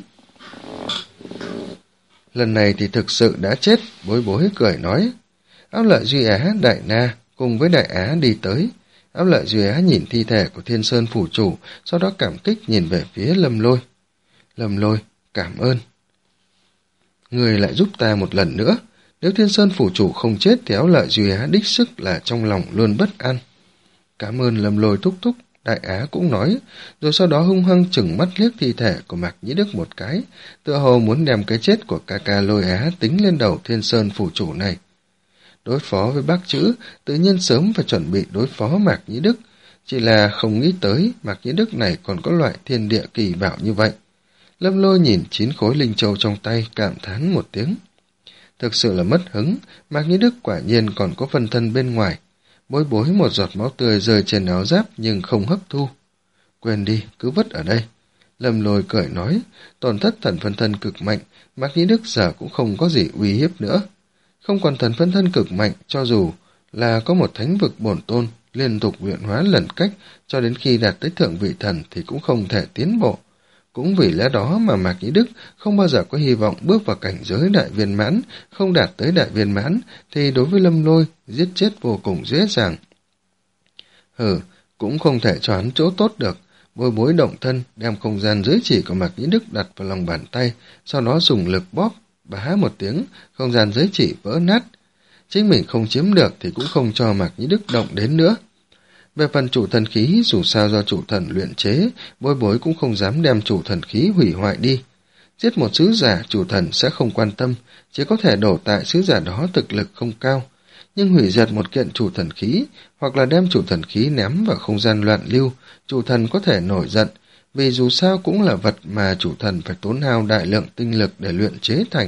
Lần này thì thực sự đã chết, bối bối cười nói. Áo Lợi Duy Á, Đại Na cùng với Đại Á đi tới. Áo Lợi Duy Á nhìn thi thể của Thiên Sơn phủ chủ, sau đó cảm kích nhìn về phía Lâm Lôi. Lâm Lôi, cảm ơn. Người lại giúp ta một lần nữa. Nếu Thiên Sơn phủ chủ không chết thì Áo Lợi Duy Á đích sức là trong lòng luôn bất an. Cảm ơn Lâm Lôi thúc thúc, Đại Á cũng nói, rồi sau đó hung hăng chừng mắt liếc thi thể của Mạc Nhĩ Đức một cái, tựa hồ muốn đem cái chết của ca ca Lôi Á tính lên đầu Thiên Sơn phủ chủ này. Đối phó với bác chữ, tự nhiên sớm phải chuẩn bị đối phó Mạc Nhĩ Đức, chỉ là không nghĩ tới Mạc Nhĩ Đức này còn có loại thiên địa kỳ bảo như vậy. Lâm Lôi nhìn chín khối linh châu trong tay, cảm thán một tiếng. Thực sự là mất hứng, Mạc Nhĩ Đức quả nhiên còn có phân thân bên ngoài. Bối bối một giọt máu tươi rơi trên áo giáp nhưng không hấp thu. Quên đi, cứ vứt ở đây. Lâm Lôi cười nói, tổn thất thần phân thân cực mạnh, Mạc Nhĩ Đức giờ cũng không có gì uy hiếp nữa. Không còn thần phân thân cực mạnh, cho dù là có một thánh vực bổn tôn, liên tục luyện hóa lần cách, cho đến khi đạt tới thượng vị thần thì cũng không thể tiến bộ. Cũng vì lẽ đó mà Mạc Nhĩ Đức không bao giờ có hy vọng bước vào cảnh giới đại viên mãn, không đạt tới đại viên mãn, thì đối với Lâm Lôi, giết chết vô cùng dễ dàng. Hừ, cũng không thể cho hắn chỗ tốt được. Bối bối động thân, đem không gian giới chỉ của Mạc Nhĩ Đức đặt vào lòng bàn tay, sau đó dùng lực bóp, bá một tiếng, không gian giới chỉ vỡ nát. Chính mình không chiếm được thì cũng không cho Mạc Nhĩ Đức động đến nữa. Về phần chủ thần khí, dù sao do chủ thần luyện chế, bối bối cũng không dám đem chủ thần khí hủy hoại đi. Giết một sứ giả, chủ thần sẽ không quan tâm, chỉ có thể đổ tại sứ giả đó thực lực không cao. Nhưng hủy diệt một kiện chủ thần khí, hoặc là đem chủ thần khí ném vào không gian loạn lưu, chủ thần có thể nổi giận, vì dù sao cũng là vật mà chủ thần phải tốn hao đại lượng tinh lực để luyện chế thành.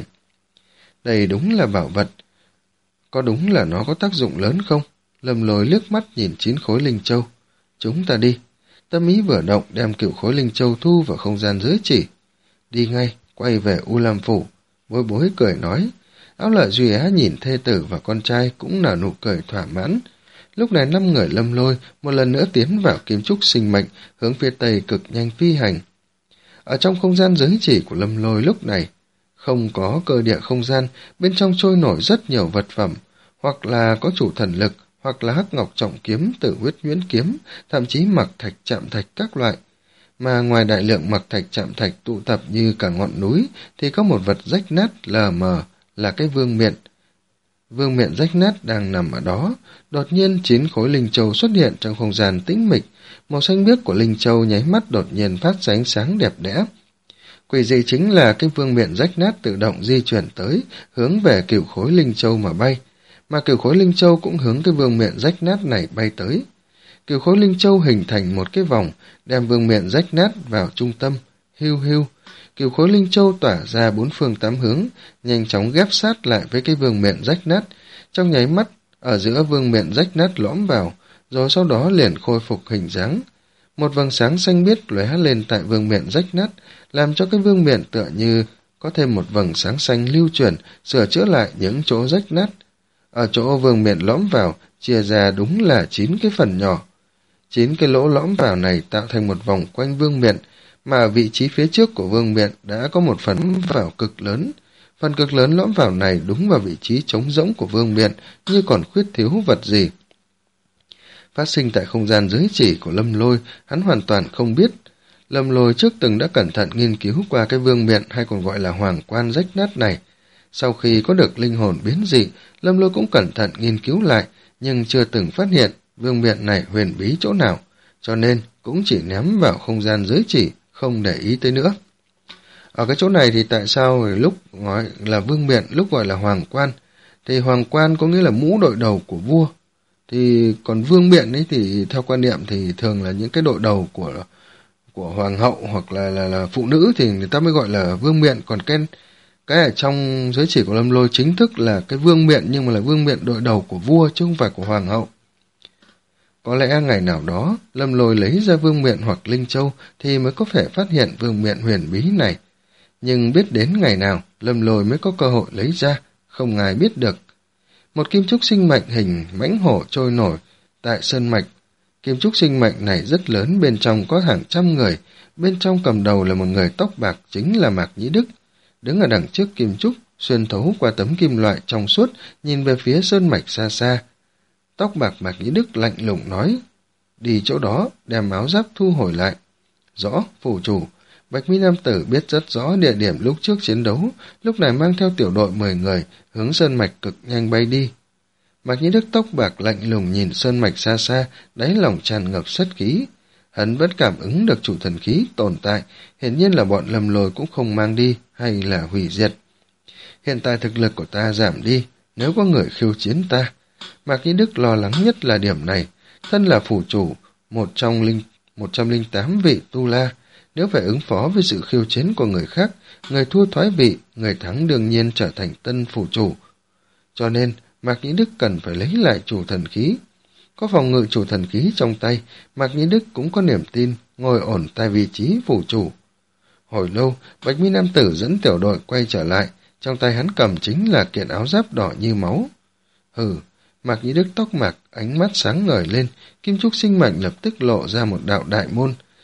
Đây đúng là bảo vật. Có đúng là nó có tác dụng lớn không? Lâm Lôi liếc mắt nhìn chín khối linh châu. Chúng ta đi. Tâm ý vừa động đem cựu khối linh châu thu vào không gian giới chỉ. Đi ngay, quay về U Lam Phủ. Bối bối cười nói. Áo Lợi Duy Á nhìn thê tử và con trai cũng nở nụ cười thỏa mãn. Lúc này năm người Lâm Lôi một lần nữa tiến vào kim trúc sinh mệnh, hướng phía tây cực nhanh phi hành. Ở trong không gian giới chỉ của Lâm Lôi lúc này, không có cơ địa không gian, bên trong trôi nổi rất nhiều vật phẩm, hoặc là có chủ thần lực, hoặc là hắc ngọc trọng kiếm, tử huyết nhuyễn kiếm, thậm chí mặc thạch chạm thạch các loại. Mà ngoài đại lượng mặc thạch chạm thạch tụ tập như cả ngọn núi, thì có một vật rách nát lờ mờ, là cái vương miện. Vương miện rách nát đang nằm ở đó, đột nhiên chín khối linh châu xuất hiện trong không gian tĩnh mịch, màu xanh biếc của linh châu nháy mắt đột nhiên phát ra ánh sáng đẹp đẽ. Quỷ dị chính là cái vương miện rách nát tự động di chuyển tới, hướng về cửu khối linh châu mà bay, mà cửu khối linh châu cũng hướng cái vương miện rách nát này bay tới. Cửu khối linh châu hình thành một cái vòng, đem vương miện rách nát vào trung tâm, hưu hưu. Cửu khối linh châu tỏa ra bốn phương tám hướng, nhanh chóng ghép sát lại với cái vương miện rách nát. Trong nháy mắt, ở giữa vương miện rách nát lõm vào, rồi sau đó liền khôi phục hình dáng. Một vầng sáng xanh biếc lóe lên tại vương miện rách nát, làm cho cái vương miện tựa như có thêm một vầng sáng xanh lưu chuyển, sửa chữa lại những chỗ rách nát. Ở chỗ vương miện lõm vào, chia ra đúng là chín cái phần nhỏ. Chín cái lỗ lõm vào này tạo thành một vòng quanh vương miện, mà ở vị trí phía trước của vương miện đã có một phần vào cực lớn. Phần cực lớn lõm vào này đúng vào vị trí trống rỗng của vương miện, như còn khuyết thiếu vật gì. Phát sinh tại không gian giới chỉ của Lâm Lôi, hắn hoàn toàn không biết. Lâm Lôi trước từng đã cẩn thận nghiên cứu qua cái vương miện hay còn gọi là hoàng quan rách nát này. Sau khi có được linh hồn biến dị, Lâm Lôi cũng cẩn thận nghiên cứu lại, nhưng chưa từng phát hiện vương miện này huyền bí chỗ nào, cho nên cũng chỉ ném vào không gian giới chỉ, không để ý tới nữa. Ở cái chỗ này thì tại sao lúc gọi là vương miện, lúc gọi là hoàng quan, thì hoàng quan có nghĩa là mũ đội đầu của vua, thì còn vương miện ấy thì theo quan niệm thì thường là những cái đội đầu của của hoàng hậu hoặc là là, là phụ nữ thì người ta mới gọi là vương miện. Còn cái cái ở trong giới chỉ của Lâm Lôi chính thức là cái vương miện, nhưng mà là vương miện đội đầu của vua chứ không phải của hoàng hậu. Có lẽ ngày nào đó Lâm Lôi lấy ra vương miện hoặc linh châu thì mới có thể phát hiện vương miện huyền bí này, nhưng biết đến ngày nào Lâm Lôi mới có cơ hội lấy ra, không ai biết được. Một kim trúc sinh mệnh hình mãnh hổ trôi nổi tại sơn mạch. Kim trúc sinh mệnh này rất lớn, bên trong có hàng trăm người, bên trong cầm đầu là một người tóc bạc, chính là Mạc Nhĩ Đức. Đứng ở đằng trước kim trúc, xuyên thấu qua tấm kim loại trong suốt, nhìn về phía sơn mạch xa xa. Tóc bạc Mạc Nhĩ Đức lạnh lùng nói, đi chỗ đó, đem áo giáp thu hồi lại. Rõ, phủ chủ. Bạch Mi nam tử biết rất rõ địa điểm lúc trước chiến đấu, lúc này mang theo tiểu đội mười người, hướng sơn mạch cực nhanh bay đi. Mạc Nhĩ Đức tóc bạc lạnh lùng nhìn sơn mạch xa xa, đáy lòng tràn ngập sát khí. Hắn vẫn cảm ứng được chủ thần khí tồn tại, hiển nhiên là bọn Lâm Lôi cũng không mang đi hay là hủy diệt. Hiện tại thực lực của ta giảm đi, nếu có người khiêu chiến ta. Mạc Nhĩ Đức lo lắng nhất là điểm này, thân là phủ chủ, một trong linh, một trăm linh tám vị tu la, nếu phải ứng phó với sự khiêu chiến của người khác, người thua thoái vị, người thắng đương nhiên trở thành tân phủ chủ. Cho nên, Mạc Nhĩ Đức cần phải lấy lại chủ thần khí. Có phòng ngự chủ thần khí trong tay, Mạc Nhĩ Đức cũng có niềm tin, ngồi ổn tại vị trí phủ chủ. Hồi lâu, Bạch Mi nam tử dẫn tiểu đội quay trở lại, trong tay hắn cầm chính là kiện áo giáp đỏ như máu. Hừ, Mạc Nhĩ Đức tóc mạc, ánh mắt sáng ngời lên, kim trúc sinh mệnh lập tức lộ ra một đạo đại môn.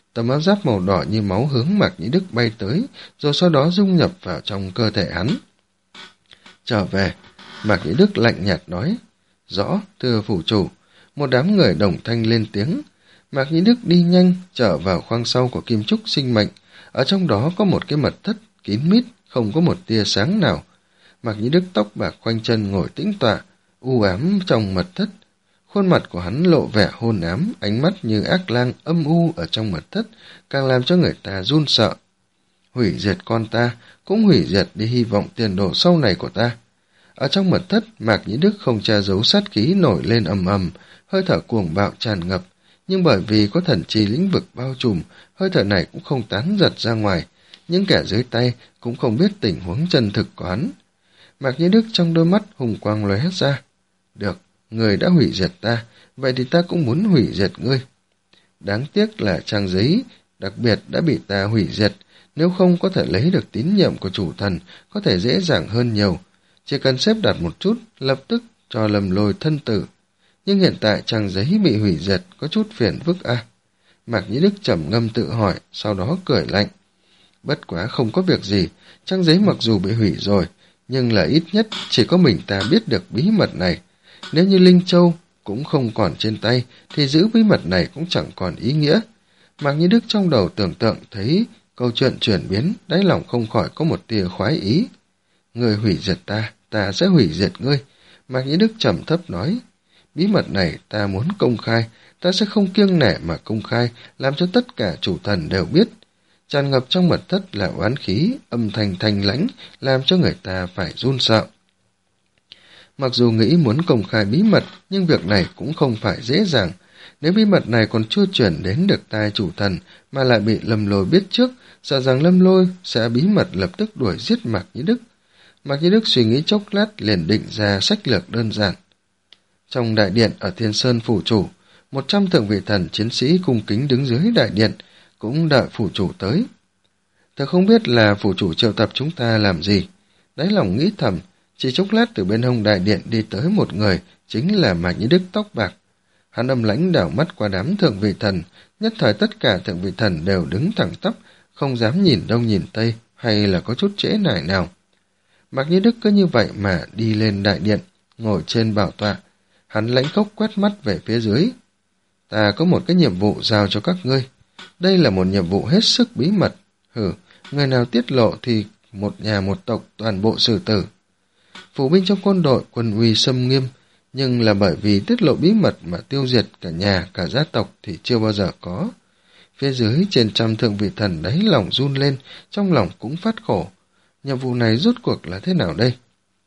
tấm áo giáp màu đỏ như máu hướng Mạc Nhĩ Đức bay tới, rồi sau đó dung nhập vào trong cơ thể hắn. Trở về, Mạc Nhĩ Đức lạnh nhạt nói. Rõ, thưa phủ chủ. Một đám người đồng thanh lên tiếng. Mạc Nhĩ Đức đi nhanh trở vào khoang sau của kim trúc sinh mệnh. Ở trong đó có một cái mật thất kín mít, không có một tia sáng nào. Mạc Nhĩ Đức tóc bạc khoanh chân ngồi tĩnh tọa, u ám trong mật thất. Khuôn mặt của hắn lộ vẻ hôn ám, ánh mắt như ác lang âm u ở trong mật thất, càng làm cho người ta run sợ. Hủy diệt con ta, cũng hủy diệt đi hy vọng tiền đồ sau này của ta. Ở trong mật thất, Mạc Nhĩ Đức không che giấu sát khí nổi lên ầm ầm, hơi thở cuồng bạo tràn ngập, nhưng bởi vì có thần trì lĩnh vực bao trùm, hơi thở này cũng không tán giật ra ngoài, những kẻ dưới tay cũng không biết tình huống chân thực của hắn. Mạc Nhĩ Đức trong đôi mắt hùng quang lóe ra. Được, người đã hủy diệt ta, vậy thì ta cũng muốn hủy diệt ngươi. Đáng tiếc là trang giấy đặc biệt đã bị ta hủy diệt, nếu không có thể lấy được tín nhiệm của chủ thần, có thể dễ dàng hơn nhiều. Chỉ cần xếp đặt một chút, lập tức cho Lâm Lôi thân tử. Nhưng hiện tại trang giấy bị hủy diệt, có chút phiền phức a. À? Mạc Nhĩ Đức trầm ngâm tự hỏi, sau đó cười lạnh. Bất quá không có việc gì, trang giấy mặc dù bị hủy rồi, nhưng là ít nhất chỉ có mình ta biết được bí mật này. Nếu như Linh Châu cũng không còn trên tay, thì giữ bí mật này cũng chẳng còn ý nghĩa. Mạc Nhĩ Đức trong đầu tưởng tượng thấy câu chuyện chuyển biến, đáy lòng không khỏi có một tia khoái ý. Ngươi hủy diệt ta, ta sẽ hủy diệt ngươi. Mạc Nhĩ Đức trầm thấp nói. Bí mật này ta muốn công khai, ta sẽ không kiêng nể mà công khai, làm cho tất cả chủ thần đều biết. Tràn ngập trong mật thất là oán khí, âm thanh thanh lãnh, làm cho người ta phải run sợ. Mặc dù nghĩ muốn công khai bí mật, nhưng việc này cũng không phải dễ dàng. Nếu bí mật này còn chưa chuyển đến được tai chủ thần, mà lại bị Lâm Lôi biết trước, sợ rằng Lâm Lôi sẽ bí mật lập tức đuổi giết Mạc Nhĩ Đức. Mạc Nhĩ Đức suy nghĩ chốc lát liền định ra sách lược đơn giản. Trong đại điện ở Thiên Sơn phủ chủ, một trăm thượng vị thần chiến sĩ cung kính đứng dưới đại điện, cũng đợi phủ chủ tới. Thật không biết là phủ chủ triệu tập chúng ta làm gì. Đáy lòng nghĩ thầm, chỉ chốc lát từ bên hông đại điện đi tới một người, chính là Mạc Nhĩ Đức tóc bạc. Hắn âm lãnh đảo mắt qua đám thượng vị thần, nhất thời tất cả thượng vị thần đều đứng thẳng tắp, không dám nhìn đông nhìn tây, hay là có chút trễ nải nào. Mạc Nhĩ Đức cứ như vậy mà đi lên đại điện, ngồi trên bảo tọa. Hắn lãnh khốc quét mắt về phía dưới. Ta có một cái nhiệm vụ giao cho các ngươi. Đây là một nhiệm vụ hết sức bí mật. Hừ, người nào tiết lộ thì một nhà một tộc toàn bộ xử tử. Phủ binh trong quân đội quân uy xâm nghiêm, nhưng là bởi vì tiết lộ bí mật mà tiêu diệt cả nhà, cả gia tộc thì chưa bao giờ có. Phía dưới trên trăm thượng vị thần đáy lòng run lên, trong lòng cũng phát khổ. Nhiệm vụ này rốt cuộc là thế nào đây?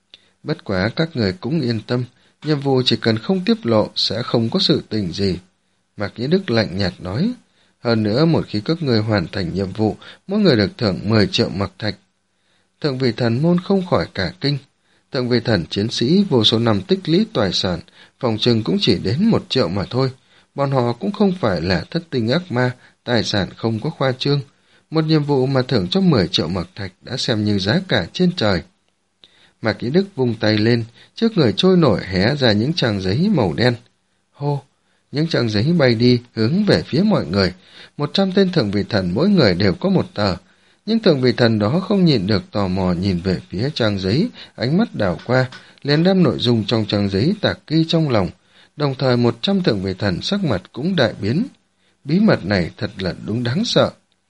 Bất quá các người cũng yên tâm, nhiệm vụ chỉ cần không tiết lộ sẽ không có sự tình gì. Mạc Nhĩ Đức lạnh nhạt nói. Hơn nữa một khi các người hoàn thành nhiệm vụ, mỗi người được thưởng mười triệu mặc thạch. Thượng vị thần môn không khỏi cả kinh. Thượng vị thần chiến sĩ vô số năm tích lũy tài sản, phòng trừng cũng chỉ đến một triệu mà thôi. Bọn họ cũng không phải là thất tinh ác ma, tài sản không có khoa trương. Một nhiệm vụ mà thưởng cho mười triệu mặc thạch đã xem như giá cả trên trời. Mạc Nhĩ Đức vung tay lên, trước người trôi nổi hé ra những trang giấy màu đen. Hô! Những trang giấy bay đi hướng về phía mọi người. Một trăm tên thượng vị thần mỗi người đều có một tờ. Nhưng thượng vị thần đó không nhịn được tò mò nhìn về phía trang giấy, ánh mắt đảo qua, liền đem nội dung trong trang giấy tạc ghi trong lòng. Đồng thời một trăm thượng vị thần sắc mặt cũng đại biến. Bí mật này thật là đúng đáng sợ.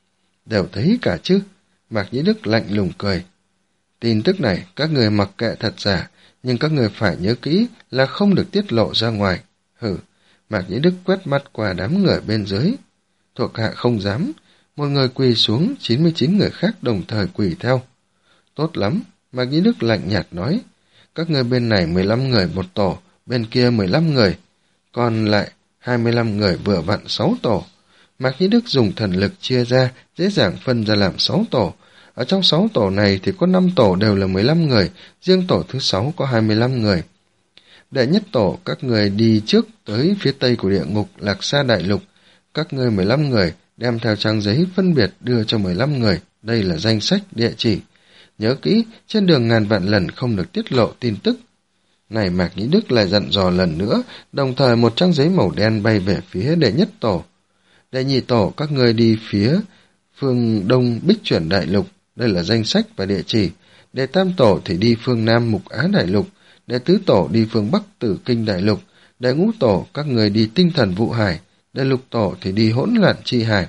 Đều thấy cả chứ? Mạc Nhĩ Đức lạnh lùng cười. Tin tức này các người mặc kệ thật giả, nhưng các người phải nhớ kỹ là không được tiết lộ ra ngoài. Hừ, Mạc Nhĩ Đức quét mắt qua đám người bên dưới. Thuộc hạ không dám. Một người quỳ xuống, chín mươi chín người khác đồng thời quỳ theo. Tốt lắm, Mạc Nhĩ Đức lạnh nhạt nói. Các người bên này mười lăm người một tổ, bên kia mười lăm người. Còn lại hai mươi lăm người vừa vặn sáu tổ. Mạc Nhĩ Đức dùng thần lực chia ra, dễ dàng phân ra làm sáu tổ. Ở trong sáu tổ này thì có năm tổ đều là mười lăm người, riêng tổ thứ sáu có hai mươi lăm người. Đệ nhất tổ, các người đi trước tới phía tây của địa ngục Lạc Sa Đại Lục. Các người mười lăm người đem theo trang giấy phân biệt đưa cho mười lăm người. Đây là danh sách, địa chỉ. Nhớ kỹ, trên đường ngàn vạn lần không được tiết lộ tin tức. Này Mạc Nhĩ Đức lại dặn dò lần nữa, đồng thời một trang giấy màu đen bay về phía đệ nhất tổ. Đệ nhị tổ, các ngươi đi phía phương đông Bích Chuyển Đại Lục, đây là danh sách và địa chỉ. Đệ tam tổ thì đi phương nam Mục Á Đại Lục, đệ tứ tổ đi phương bắc Tử Kinh Đại Lục, đệ ngũ tổ các người đi Tinh Thần Vụ Hải, đệ lục tổ thì đi Hỗn Loạn Chi Hải.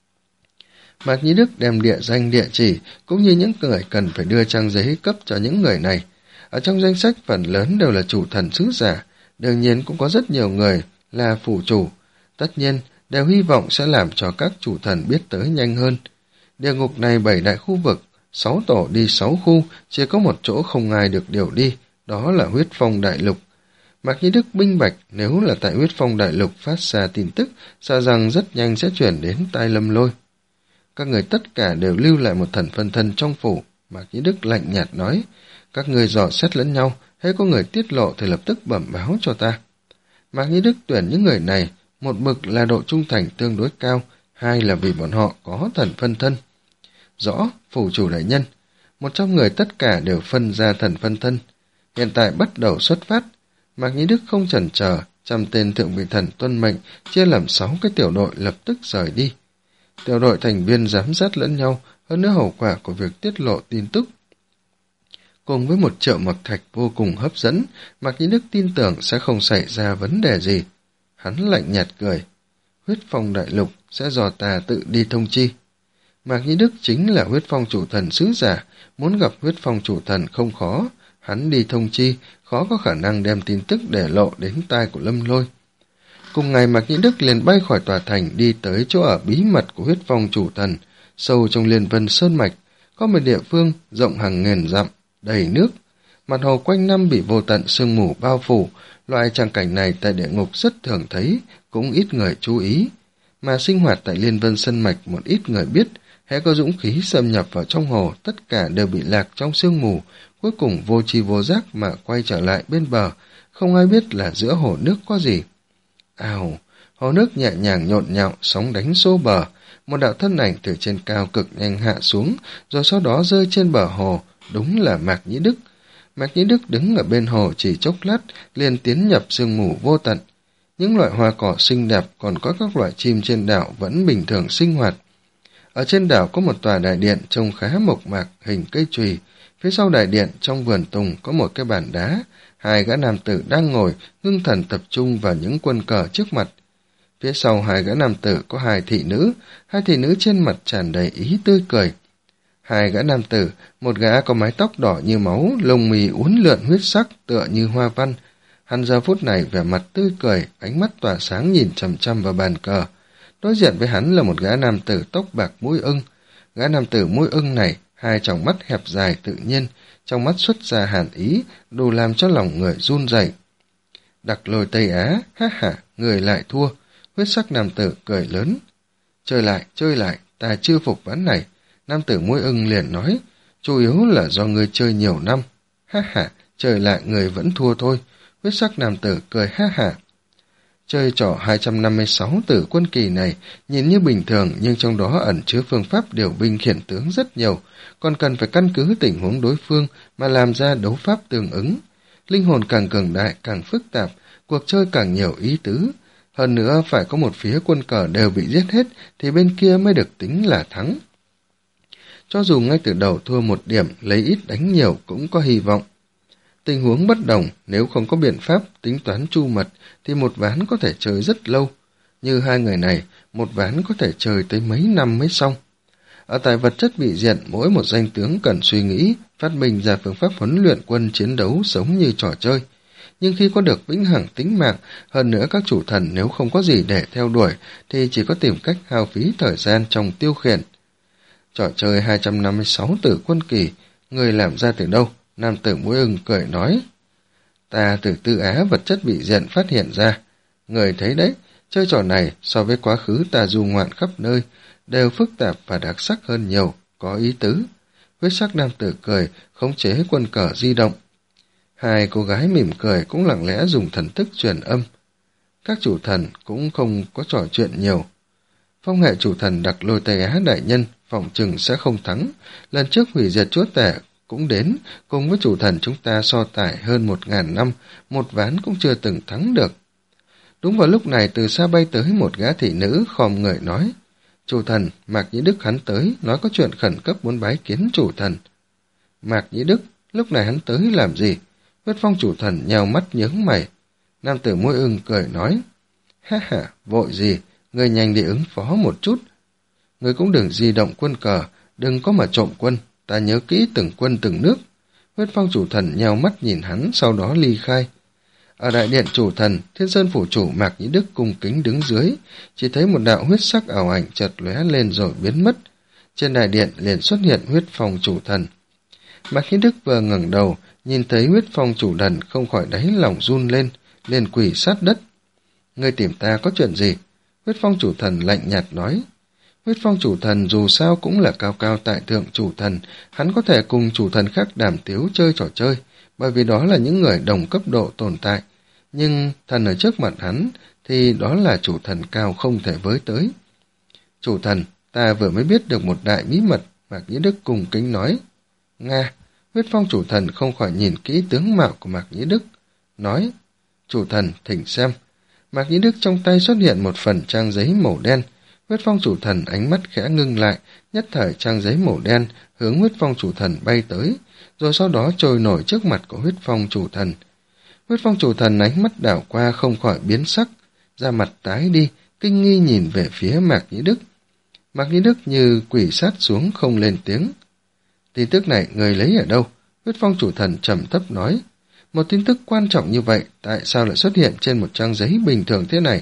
Mạc Nhĩ Đức đem địa danh địa chỉ cũng như những người cần phải đưa trang giấy cấp cho những người này. Ở trong danh sách phần lớn đều là chủ thần sứ giả, đương nhiên cũng có rất nhiều người là phủ chủ. Tất nhiên, đều hy vọng sẽ làm cho các chủ thần biết tới nhanh hơn. Địa ngục này bảy đại khu vực, sáu tổ đi sáu khu, chỉ có một chỗ không ai được điều đi, đó là Huyết Phong Đại Lục. Mạc Nhĩ Đức minh bạch, nếu là tại Huyết Phong Đại Lục phát ra tin tức, sợ rằng rất nhanh sẽ chuyển đến tai Lâm Lôi. Các người tất cả đều lưu lại một thần phân thân trong phủ. Mạc Nhĩ Đức lạnh nhạt nói, các người dò xét lẫn nhau, hễ có người tiết lộ thì lập tức bẩm báo cho ta. Mạc Nhĩ Đức tuyển những người này, một bậc là độ trung thành tương đối cao, hai là vì bọn họ có thần phân thân. Rõ, phủ chủ đại nhân, một trăm người tất cả đều phân ra thần phân thân. Hiện tại bắt đầu xuất phát. Mạc Nhĩ Đức không chần chờ, trăm tên thượng vị thần tuân mệnh, chia làm sáu cái tiểu đội lập tức rời đi. Tiểu đội thành viên giám sát lẫn nhau, hơn nữa hậu quả của việc tiết lộ tin tức. Cùng với một triệu mặc thạch vô cùng hấp dẫn, Mạc Nhĩ Đức tin tưởng sẽ không xảy ra vấn đề gì. Hắn lạnh nhạt cười. Huyết Phong Đại Lục sẽ do ta tự đi thông chi. Mạc Nhĩ Đức chính là Huyết Phong chủ thần sứ giả, muốn gặp Huyết Phong chủ thần không khó. Hắn đi thông chi, khó có khả năng đem tin tức để lộ đến tai của Lâm Lôi. Cùng ngày Mạc Nhĩ Đức liền bay khỏi tòa thành đi tới chỗ ở bí mật của Huyết Phong chủ thần, sâu trong Liên Vân Sơn Mạch, có một địa phương rộng hàng nghìn dặm, đầy nước. Mặt hồ quanh năm bị vô tận sương mù bao phủ, loại tràng cảnh này tại địa ngục rất thường thấy, cũng ít người chú ý. Mà sinh hoạt tại Liên Vân Sơn Mạch một ít người biết, hễ có dũng khí xâm nhập vào trong hồ, tất cả đều bị lạc trong sương mù, cuối cùng vô tri vô giác mà quay trở lại bên bờ, không ai biết là giữa hồ nước có gì. Ào, hồ nước nhẹ nhàng nhộn nhạo, sóng đánh xô bờ, một đạo thân ảnh từ trên cao cực nhanh hạ xuống, rồi sau đó rơi trên bờ hồ, đúng là Mạc Nhĩ Đức. Mạc Nhĩ Đức đứng ở bên hồ chỉ chốc lát, liền tiến nhập sương mù vô tận. Những loại hoa cỏ xinh đẹp, còn có các loại chim trên đảo vẫn bình thường sinh hoạt. Ở trên đảo có một tòa đại điện trông khá mộc mạc, hình cây chùy. Phía sau đại điện, trong vườn tùng có một cái bàn đá, hai gã nam tử đang ngồi, ngưng thần tập trung vào những quân cờ trước mặt. Phía sau hai gã nam tử có hai thị nữ, hai thị nữ trên mặt tràn đầy ý tươi cười. Hai gã nam tử, một gã có mái tóc đỏ như máu, lông mì uốn lượn huyết sắc tựa như hoa văn. Hắn giờ phút này vẻ mặt tươi cười, ánh mắt tỏa sáng nhìn chằm chằm vào bàn cờ. Đối diện với hắn là một gã nam tử tóc bạc mũi ưng. Gã nam tử mũi ưng này, hai tròng mắt hẹp dài tự nhiên, trong mắt xuất ra hàn ý, đủ làm cho lòng người run rẩy. Đặc Lôi Tây Á, ha ha, người lại thua. Huyết sắc nam tử cười lớn. Chơi lại, chơi lại, ta chưa phục ván này. Nam tử mũi ưng liền nói, chủ yếu là do người chơi nhiều năm. Ha ha, chơi lại người vẫn thua thôi. Huyết sắc nam tử cười ha ha. Chơi trò hai trăm năm mươi sáu tử quân kỳ này nhìn như bình thường, nhưng trong đó ẩn chứa phương pháp điều binh khiển tướng rất nhiều, còn cần phải căn cứ tình huống đối phương mà làm ra đấu pháp tương ứng. Linh hồn càng cường đại càng phức tạp, cuộc chơi càng nhiều ý tứ. Hơn nữa phải có một phía quân cờ đều bị giết hết thì bên kia mới được tính là thắng. Cho dù ngay từ đầu thua một điểm, lấy ít đánh nhiều cũng có hy vọng. Tình huống bất đồng, nếu không có biện pháp tính toán chu mật thì một ván có thể chơi rất lâu. Như hai người này, một ván có thể chơi tới mấy năm mới xong. Ở tại vật chất bị diện, mỗi một danh tướng cần suy nghĩ, phát minh ra phương pháp huấn luyện quân chiến đấu giống như trò chơi. Nhưng khi có được vĩnh hằng tính mạng, hơn nữa các chủ thần nếu không có gì để theo đuổi thì chỉ có tìm cách hao phí thời gian trong tiêu khiển. Trò chơi hai trăm năm mươi sáu tử quân kỳ, người làm ra từ đâu? Nam tử mũi ưng cười nói. Ta từ Tư Á vật chất bị diện phát hiện ra. Người thấy đấy, chơi trò này so với quá khứ ta du ngoạn khắp nơi, đều phức tạp và đặc sắc hơn nhiều, có ý tứ. Huyết sắc nam tử cười, khống chế quân cờ di động. Hai cô gái mỉm cười cũng lặng lẽ dùng thần thức truyền âm. Các chủ thần cũng không có trò chuyện nhiều. Phong hệ chủ thần Đặc Lôi Tây Á đại nhân phỏng chừng sẽ không thắng. Lần trước hủy diệt chúa tể cũng đến, cùng với chủ thần chúng ta so tải hơn một ngàn năm, một ván cũng chưa từng thắng được. Đúng vào lúc này từ xa bay tới một gã thị nữ khom người nói: Chủ thần, Mạc Nhĩ Đức hắn tới, nói có chuyện khẩn cấp muốn bái kiến chủ thần. Mạc Nhĩ Đức, lúc này hắn tới làm gì? Huyết Phong chủ thần nhào mắt nhướng mày. Nam tử Môi Ưng cười nói: Ha ha, vội gì, người nhanh đi ứng phó một chút. Người cũng đừng di động quân cờ, đừng có mà trộm quân, ta nhớ kỹ từng quân từng nước. Huyết Phong chủ thần nhào mắt nhìn hắn, sau đó ly khai. Ở đại điện chủ thần, Thiên Sơn phủ chủ Mạc Nhĩ Đức cung kính đứng dưới, chỉ thấy một đạo huyết sắc ảo ảnh chợt lóe lên rồi biến mất. Trên đại điện liền xuất hiện Huyết Phong chủ thần. Mạc Nhĩ Đức vừa ngẩng đầu, nhìn thấy Huyết Phong chủ thần không khỏi đáy lòng run lên, liền quỳ sát đất. Ngươi tìm ta có chuyện gì? Huyết Phong chủ thần lạnh nhạt nói. Huyết Phong chủ thần dù sao cũng là cao cao tại thượng chủ thần, hắn có thể cùng chủ thần khác đàm tiếu chơi trò chơi, bởi vì đó là những người đồng cấp độ tồn tại. Nhưng thần ở trước mặt hắn thì đó là chủ thần cao không thể với tới. Chủ thần, ta vừa mới biết được một đại bí mật, Mạc Nhĩ Đức cùng kính nói. Nga, Huyết Phong chủ thần không khỏi nhìn kỹ tướng mạo của Mạc Nhĩ Đức, nói, chủ thần, thỉnh xem. Mạc Nhĩ Đức trong tay xuất hiện một phần trang giấy màu đen. Huyết Phong chủ thần ánh mắt khẽ ngưng lại, nhất thời trang giấy màu đen hướng Huyết Phong chủ thần bay tới, rồi sau đó trôi nổi trước mặt của Huyết Phong chủ thần. Huyết Phong chủ thần ánh mắt đảo qua không khỏi biến sắc, da mặt tái đi, kinh nghi nhìn về phía Mạc Nhĩ Đức. Mạc Nhĩ Đức như quỳ sát xuống không lên tiếng. Tin tức này người lấy ở đâu? Huyết Phong chủ thần trầm thấp nói. Một tin tức quan trọng như vậy, tại sao lại xuất hiện trên một trang giấy bình thường thế này?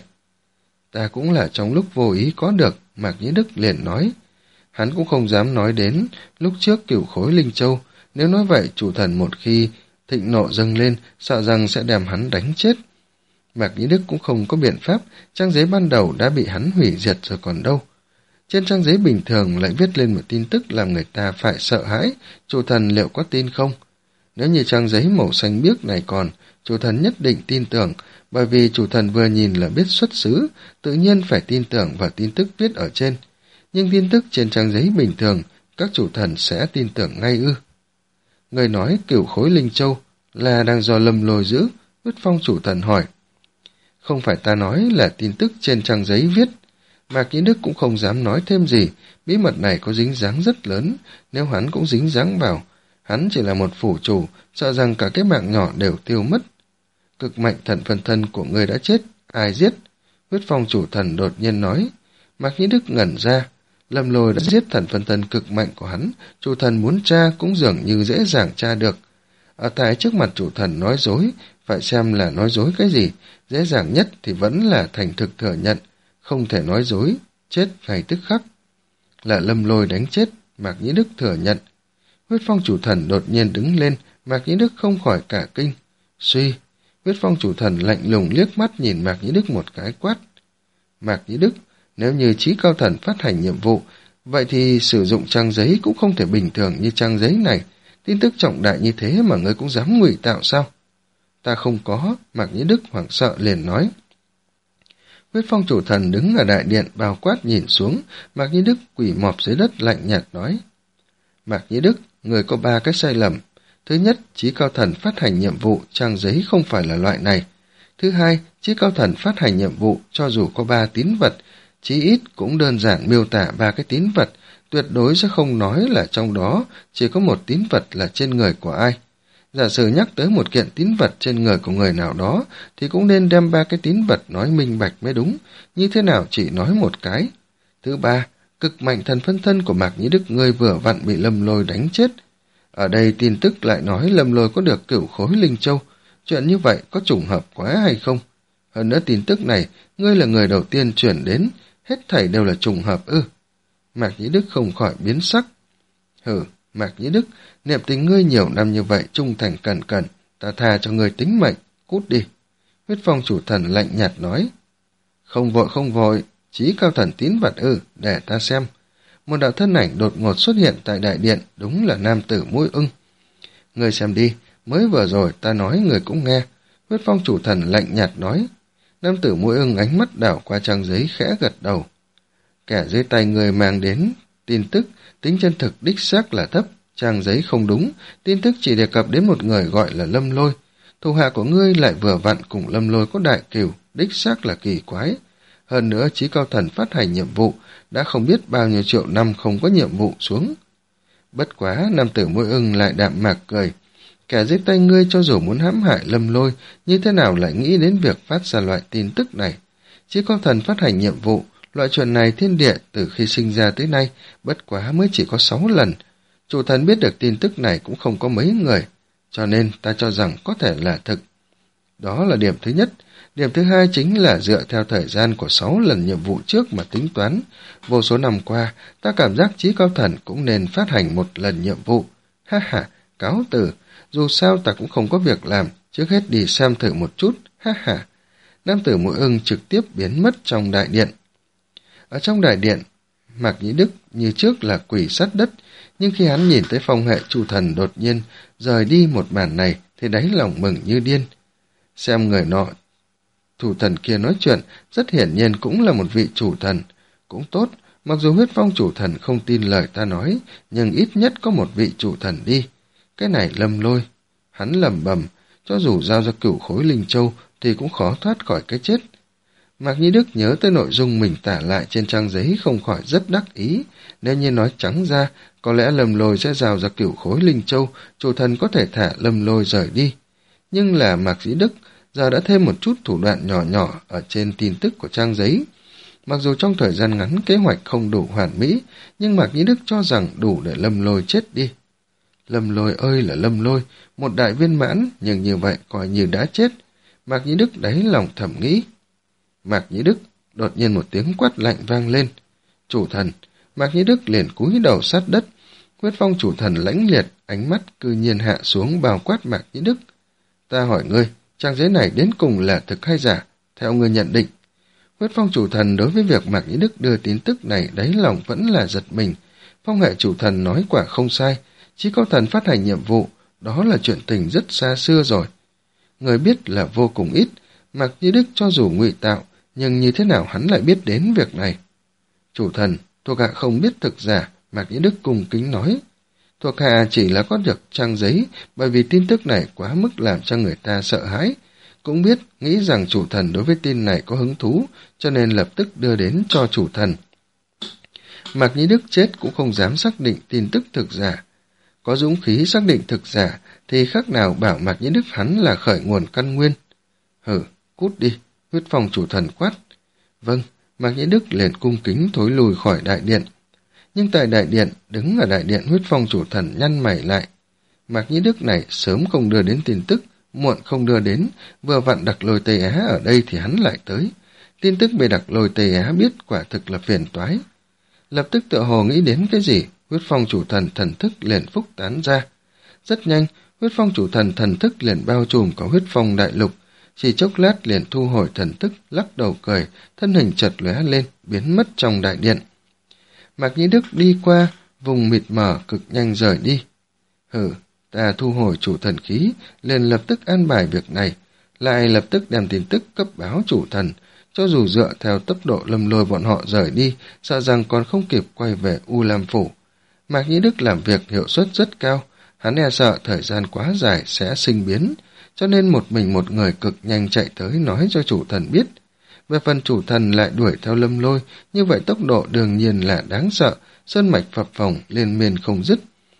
Ta cũng là trong lúc vô ý có được, Mạc Nhĩ Đức liền nói. Hắn cũng không dám nói đến lúc trước cửu khối linh châu, nếu nói vậy chủ thần một khi thịnh nộ dâng lên, sợ rằng sẽ đem hắn đánh chết. Mạc Nhĩ Đức cũng không có biện pháp, trang giấy ban đầu đã bị hắn hủy diệt rồi còn đâu. Trên trang giấy bình thường lại viết lên một tin tức làm người ta phải sợ hãi, chủ thần liệu có tin không? Nếu như trang giấy màu xanh biếc này còn, chủ thần nhất định tin tưởng, bởi vì chủ thần vừa nhìn là biết xuất xứ, tự nhiên phải tin tưởng vào tin tức viết ở trên. Nhưng tin tức trên trang giấy bình thường, các chủ thần sẽ tin tưởng ngay ư. Người nói cửu khối linh châu là đang do Lâm Lôi giữ, Huyết Phong chủ thần hỏi. Không phải ta nói là tin tức trên trang giấy viết. Mạc Nhĩ Đức cũng không dám nói thêm gì, bí mật này có dính dáng rất lớn, nếu hắn cũng dính dáng vào. Hắn chỉ là một phủ chủ, sợ rằng cả cái mạng nhỏ đều tiêu mất. Cực mạnh thần phân thân của người đã chết, ai giết? Huyết Phong chủ thần đột nhiên nói. Mạc Nhĩ Đức ngẩn ra, Lâm Lôi đã giết thần phân thân cực mạnh của hắn, chủ thần muốn tra cũng dường như dễ dàng tra được. Ở tại trước mặt chủ thần nói dối, phải xem là nói dối cái gì, dễ dàng nhất thì vẫn là thành thực thừa nhận, không thể nói dối, chết ngay tức khắc. Là Lâm Lôi đánh chết, Mạc Nhĩ Đức thừa nhận. Huyết Phong chủ thần đột nhiên đứng lên, Mạc Nhĩ Đức không khỏi cả kinh. Suy, Huyết Phong chủ thần lạnh lùng liếc mắt nhìn Mạc Nhĩ Đức một cái quát. Mạc Nhĩ Đức, nếu như Chí Cao Thần phát hành nhiệm vụ, vậy thì sử dụng trang giấy cũng không thể bình thường như trang giấy này. Tin tức trọng đại như thế mà ngươi cũng dám ngụy tạo sao? Ta không có, Mạc Nhĩ Đức hoảng sợ liền nói. Huyết Phong chủ thần đứng ở đại điện bao quát nhìn xuống, Mạc Nhĩ Đức quỳ mọp dưới đất lạnh nhạt nói. Mạc Nhĩ Đức, người có ba cái sai lầm. Thứ nhất, Chí Cao Thần phát hành nhiệm vụ, trang giấy không phải là loại này. Thứ hai, Chí Cao Thần phát hành nhiệm vụ, cho dù có ba tín vật, chí ít cũng đơn giản miêu tả ba cái tín vật, tuyệt đối sẽ không nói là trong đó chỉ có một tín vật là trên người của ai. Giả sử nhắc tới một kiện tín vật trên người của người nào đó, thì cũng nên đem ba cái tín vật nói minh bạch mới đúng, như thế nào chỉ nói một cái. Thứ ba, cực mạnh thần phân thân của Mạc Nhĩ Đức ngươi vừa vặn bị Lâm Lôi đánh chết. Ở đây tin tức lại nói Lâm Lôi có được cửu khối linh châu, chuyện như vậy có trùng hợp quá hay không? Hơn nữa tin tức này, ngươi là người đầu tiên chuyển đến, hết thảy đều là trùng hợp ư. Mạc Nhĩ Đức không khỏi biến sắc. Hừ, Mạc Nhĩ Đức, niệm tình ngươi nhiều năm như vậy trung thành cẩn cẩn, ta tha cho ngươi tính mệnh, cút đi. Huyết Phong chủ thần lạnh nhạt nói. Không vội không vội, Chí Cao Thần tín vật ư, để ta xem. Một đạo thân ảnh đột ngột xuất hiện tại đại điện, đúng là nam tử Mũi Ưng. Ngươi xem đi, mới vừa rồi ta nói người cũng nghe. Huyết Phong chủ thần lạnh nhạt nói. Nam tử Mũi Ưng ánh mắt đảo qua trang giấy khẽ gật đầu. Kẻ dưới tay người mang đến tin tức, tính chân thực đích xác là thấp, trang giấy không đúng, tin tức chỉ đề cập đến một người gọi là Lâm Lôi. Thủ hạ của ngươi lại vừa vặn cùng Lâm Lôi có đại cửu, đích xác là kỳ quái. Hơn nữa Chí Cao Thần phát hành nhiệm vụ, đã không biết bao nhiêu triệu năm không có nhiệm vụ xuống. Bất quá, nam tử Môi Ưng lại đạm mạc cười. Kẻ dưới tay ngươi cho dù muốn hãm hại Lâm Lôi, như thế nào lại nghĩ đến việc phát ra loại tin tức này? Chí Cao Thần phát hành nhiệm vụ, loại chuyện này thiên địa từ khi sinh ra tới nay, bất quá mới chỉ có sáu lần. Chủ thần biết được tin tức này cũng không có mấy người, cho nên ta cho rằng có thể là thực. Đó là điểm thứ nhất. Điểm thứ hai chính là dựa theo thời gian của sáu lần nhiệm vụ trước mà tính toán. Vô số năm qua, ta cảm giác Chí Cao Thần cũng nên phát hành một lần nhiệm vụ. Ha ha, cáo từ, dù sao ta cũng không có việc làm, trước hết đi xem thử một chút. Ha ha. Nam tử Môi Ưng trực tiếp biến mất trong đại điện. Ở trong đại điện, Mạc Nhĩ Đức như trước là quỷ sát đất, nhưng khi hắn nhìn thấy phong hệ chủ thần đột nhiên rời đi một màn này thì đáy lòng mừng như điên. Xem người nọ, chủ thần kia nói chuyện, rất hiển nhiên cũng là một vị chủ thần. Cũng tốt, mặc dù huyết phong chủ thần không tin lời ta nói, nhưng ít nhất có một vị chủ thần đi. Cái này Lâm Lôi. Hắn lẩm bẩm, cho dù giao ra cửu khối linh châu thì cũng khó thoát khỏi cái chết. Mạc Nhĩ Đức nhớ tới nội dung mình tả lại trên trang giấy không khỏi rất đắc ý. Nếu như nói trắng ra, có lẽ Lâm Lôi sẽ giao ra cửu khối linh châu, chủ thần có thể thả Lâm Lôi rời đi. Nhưng là Mạc Nhĩ Đức giờ đã thêm một chút thủ đoạn nhỏ nhỏ ở trên tin tức của trang giấy. Mặc dù trong thời gian ngắn kế hoạch không đủ hoàn mỹ, nhưng Mạc Nhĩ Đức cho rằng đủ để Lâm Lôi chết đi. Lâm Lôi ơi là Lâm Lôi, một đại viên mãn, nhưng như vậy coi như đã chết. Mạc Nhĩ Đức đáy lòng thầm nghĩ. Mạc Nhĩ Đức, đột nhiên một tiếng quát lạnh vang lên. Chủ thần, Mạc Nhĩ Đức liền cúi đầu sát đất. Huyết phong chủ thần lãnh liệt, ánh mắt cư nhiên hạ xuống bao quát Mạc Nhĩ Đức. Ta hỏi ngươi, trang giấy này đến cùng là thực hay giả, theo ngươi nhận định? Huyết phong chủ thần đối với việc Mạc Nhĩ Đức đưa tin tức này đáy lòng vẫn là giật mình. Phong hệ chủ thần nói quả không sai, Chí Cao Thần phát hành nhiệm vụ, đó là chuyện tình rất xa xưa rồi. Người biết là vô cùng ít, Mạc Nhĩ Đức cho dù ngụy tạo, nhưng như thế nào hắn lại biết đến việc này? Chủ thần, thuộc hạ không biết thực giả, Mạc Nhĩ Đức cung kính nói. Thuộc hạ chỉ là có được trang giấy, bởi vì tin tức này quá mức làm cho người ta sợ hãi. Cũng biết, nghĩ rằng chủ thần đối với tin này có hứng thú, cho nên lập tức đưa đến cho chủ thần. Mạc Nhĩ Đức chết cũng không dám xác định tin tức thực giả. Có dũng khí xác định thực giả, thì khác nào bảo Mạc Nhĩ Đức hắn là khởi nguồn căn nguyên. Hử, cút đi, huyết phong chủ thần quát. Vâng, Mạc Nhĩ Đức liền cung kính thối lùi khỏi đại điện. Nhưng tại đại điện, đứng ở đại điện huyết phong chủ thần nhăn mày lại. Mạc Nhĩ Đức này sớm không đưa đến tin tức, muộn không đưa đến, vừa vặn Đặc Lôi Tây Á ở đây thì hắn lại tới. Tin tức bị Đặc Lôi Tây Á biết quả thực là phiền toái. Lập tức tựa hồ nghĩ đến cái gì, huyết phong chủ thần thần thức liền phúc tán ra. Rất nhanh, huyết phong chủ thần thần thức liền bao trùm cả huyết phong đại lục, chỉ chốc lát liền thu hồi thần thức, lắc đầu cười, thân hình chợt lóe lên, biến mất trong đại điện. Mạc Nhĩ Đức đi qua, vùng mịt mờ cực nhanh rời đi. Hử, ta thu hồi chủ thần khí, liền lập tức an bài việc này, lại lập tức đem tin tức cấp báo chủ thần. Cho dù dựa theo tốc độ Lâm Lôi bọn họ rời đi, sợ rằng còn không kịp quay về U Lam Phủ. Mạc Nhĩ Đức làm việc hiệu suất rất cao, hắn e sợ thời gian quá dài sẽ sinh biến, cho nên một mình một người cực nhanh chạy tới nói cho chủ thần biết. Về phần chủ thần lại đuổi theo Lâm Lôi, như vậy tốc độ đương nhiên là đáng sợ, sơn mạch phập phồng liên miên không dứt.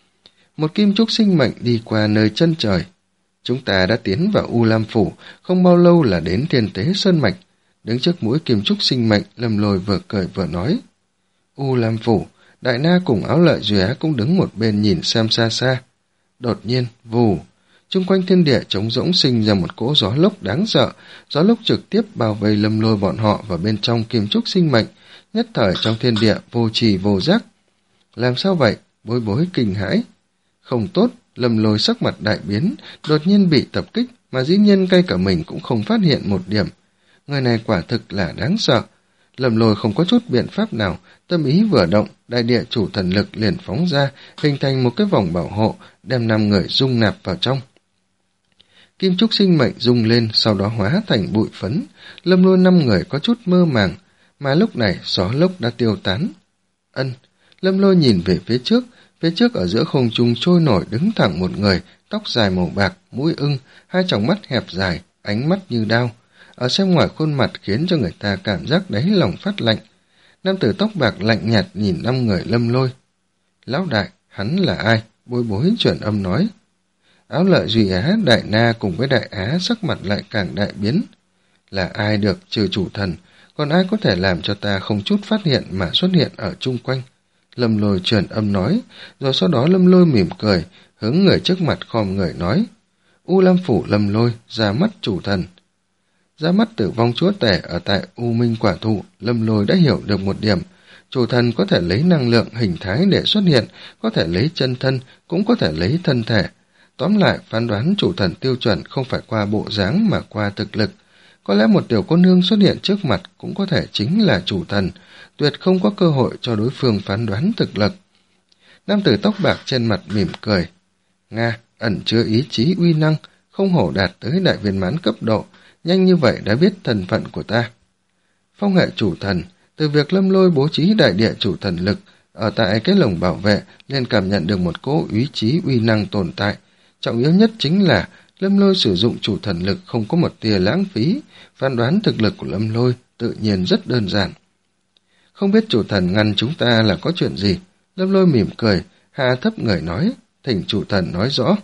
Một kim trúc sinh mệnh đi qua nơi chân trời. Chúng ta đã tiến vào U Lam Phủ, không bao lâu là đến thiên tế sơn mạch. Đứng trước mũi kim trúc sinh mệnh, Lâm Lôi vừa cười vừa nói. U Lam Phủ, Đại Na cùng Áo Lợi Duy Á cũng đứng một bên nhìn xem xa xa. Đột nhiên, vù, chung quanh thiên địa trống rỗng sinh ra một cỗ gió lốc đáng sợ, gió lốc trực tiếp bao vây Lâm Lôi bọn họ vào bên trong kim trúc sinh mệnh, nhất thời trong thiên địa vô trì vô giác. Làm sao vậy? Bối bối kinh hãi. Không tốt, Lâm Lôi sắc mặt đại biến, đột nhiên bị tập kích, mà dĩ nhiên ngay cả mình cũng không phát hiện một điểm. Người này quả thực là đáng sợ. Lâm Lôi không có chút biện pháp nào, tâm ý vừa động, đại địa chủ thần lực liền phóng ra, hình thành một cái vòng bảo hộ, đem năm người dung nạp vào trong. Kim trúc sinh mệnh rung lên, sau đó hóa thành bụi phấn. Lâm Lôi năm người có chút mơ màng, mà lúc này gió lốc đã tiêu tán. Ân, Lâm Lôi nhìn về phía trước, phía trước ở giữa không trung trôi nổi đứng thẳng một người, tóc dài màu bạc, mũi ưng, hai tròng mắt hẹp dài, ánh mắt như đao. ở xem ngoài khuôn mặt khiến cho người ta cảm giác đáy lòng phát lạnh. Nam tử tóc bạc lạnh nhạt nhìn năm người Lâm Lôi. Lão đại, hắn là ai? Bối bối chuyển âm nói. Áo Lợi Duy Á, Đại Na cùng với Đại Á sắc mặt lại càng đại biến. Là ai được trừ chủ thần, còn ai có thể làm cho ta không chút phát hiện mà xuất hiện ở chung quanh? Lâm Lôi truyền âm nói, rồi sau đó Lâm Lôi mỉm cười, hướng người trước mặt khom người nói. U Lam Phủ Lâm Lôi, ra mắt chủ thần. Ra mắt Tử Vong Chúa Tể ở tại U Minh Quả Thụ, Lâm Lôi đã hiểu được một điểm. Chủ thần có thể lấy năng lượng hình thái để xuất hiện, có thể lấy chân thân, cũng có thể lấy thân thể. Tóm lại, phán đoán chủ thần tiêu chuẩn không phải qua bộ dáng mà qua thực lực. Có lẽ một tiểu cô nương xuất hiện trước mặt cũng có thể chính là chủ thần, tuyệt không có cơ hội cho đối phương phán đoán thực lực. Nam tử tóc bạc trên mặt mỉm cười. Nga, ẩn chứa ý chí uy năng, không hổ đạt tới đại viên mãn cấp độ, nhanh như vậy đã biết thân phận của ta. Phong hệ chủ thần, từ việc Lâm Lôi bố trí đại địa chủ thần lực, ở tại cái lồng bảo vệ, nên cảm nhận được một cỗ ý chí uy năng tồn tại. Trọng yếu nhất chính là Lâm Lôi sử dụng chủ thần lực không có một tia lãng phí, phán đoán thực lực của Lâm Lôi tự nhiên rất đơn giản. Không biết chủ thần ngăn chúng ta là có chuyện gì? Lâm Lôi mỉm cười, hạ thấp người nói, thỉnh chủ thần nói rõ.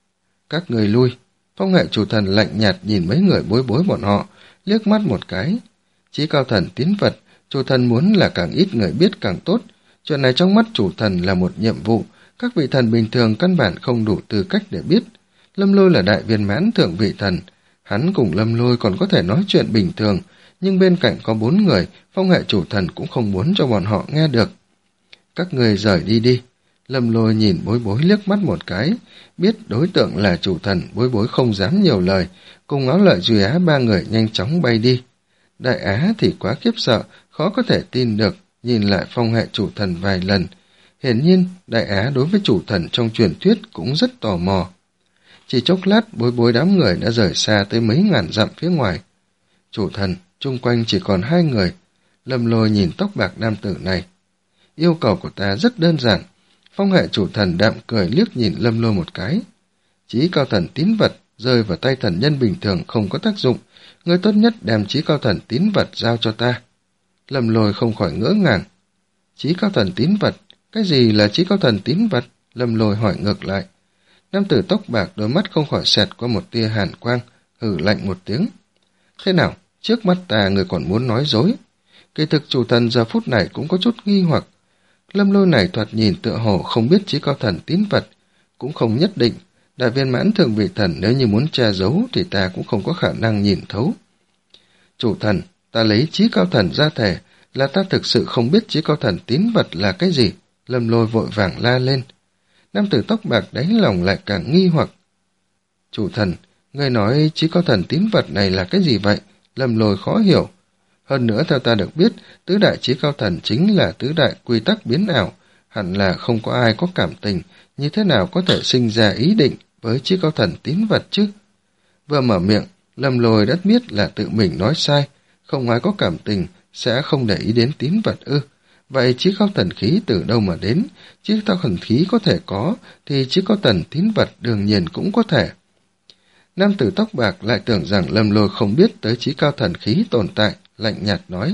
Các người lui. Phong hệ chủ thần lạnh nhạt nhìn mấy người bối bối bọn họ, liếc mắt một cái. Chí cao thần tín vật, chủ thần muốn là càng ít người biết càng tốt. Chuyện này trong mắt chủ thần là một nhiệm vụ, các vị thần bình thường căn bản không đủ tư cách để biết. Lâm Lôi là đại viên mãn thượng vị thần, hắn cùng Lâm Lôi còn có thể nói chuyện bình thường, nhưng bên cạnh có bốn người, phong hệ chủ thần cũng không muốn cho bọn họ nghe được. Các người rời đi đi. Lâm Lôi nhìn bối bối liếc mắt một cái, biết đối tượng là chủ thần, bối bối không dám nhiều lời, cùng Áo Lợi Duy Á ba người nhanh chóng bay đi. Đại Á thì quá khiếp sợ, khó có thể tin được, nhìn lại phong hệ chủ thần vài lần. Hiển nhiên, Đại Á đối với chủ thần trong truyền thuyết cũng rất tò mò. Chỉ chốc lát, bối bối đám người đã rời xa tới mấy ngàn dặm phía ngoài. Chủ thần, chung quanh chỉ còn hai người. Lâm Lôi nhìn tóc bạc nam tử này. Yêu cầu của ta rất đơn giản. Phong hệ chủ thần đạm cười liếc nhìn Lâm Lôi một cái. Chí cao thần tín vật rơi vào tay thần nhân bình thường không có tác dụng. Người tốt nhất đem chí cao thần tín vật giao cho ta. Lâm Lôi không khỏi ngỡ ngàng. Chí cao thần tín vật? Cái gì là chí cao thần tín vật? Lâm Lôi hỏi ngược lại. Nam tử tóc bạc đôi mắt không khỏi xẹt qua một tia hàn quang, hừ lạnh một tiếng. Thế nào, trước mắt ta người còn muốn nói dối? Kỳ thực chủ thần giờ phút này cũng có chút nghi hoặc. Lâm Lôi này thoạt nhìn tựa hồ không biết chí cao thần tín vật, cũng không nhất định. Đại viên mãn thượng vị thần nếu như muốn che giấu thì ta cũng không có khả năng nhìn thấu. Chủ thần, ta lấy chí cao thần ra thể, là ta thực sự không biết chí cao thần tín vật là cái gì. Lâm Lôi vội vàng la lên. Nam tử tóc bạc đáy lòng lại càng nghi hoặc. Chủ thần, người nói chí cao thần tín vật này là cái gì vậy? Lâm Lôi khó hiểu. Hơn nữa theo ta được biết, tứ đại chí cao thần chính là tứ đại quy tắc biến ảo, hẳn là không có ai có cảm tình, như thế nào có thể sinh ra ý định với chí cao thần tín vật chứ? Vừa mở miệng, Lâm Lôi đã biết là tự mình nói sai, không ai có cảm tình, sẽ không để ý đến tín vật ư. Vậy chí cao thần khí từ đâu mà đến? Chí cao thần khí có thể có, thì chí cao thần tín vật đương nhiên cũng có thể. Nam tử tóc bạc lại tưởng rằng Lâm Lôi không biết tới chí cao thần khí tồn tại, lạnh nhạt nói.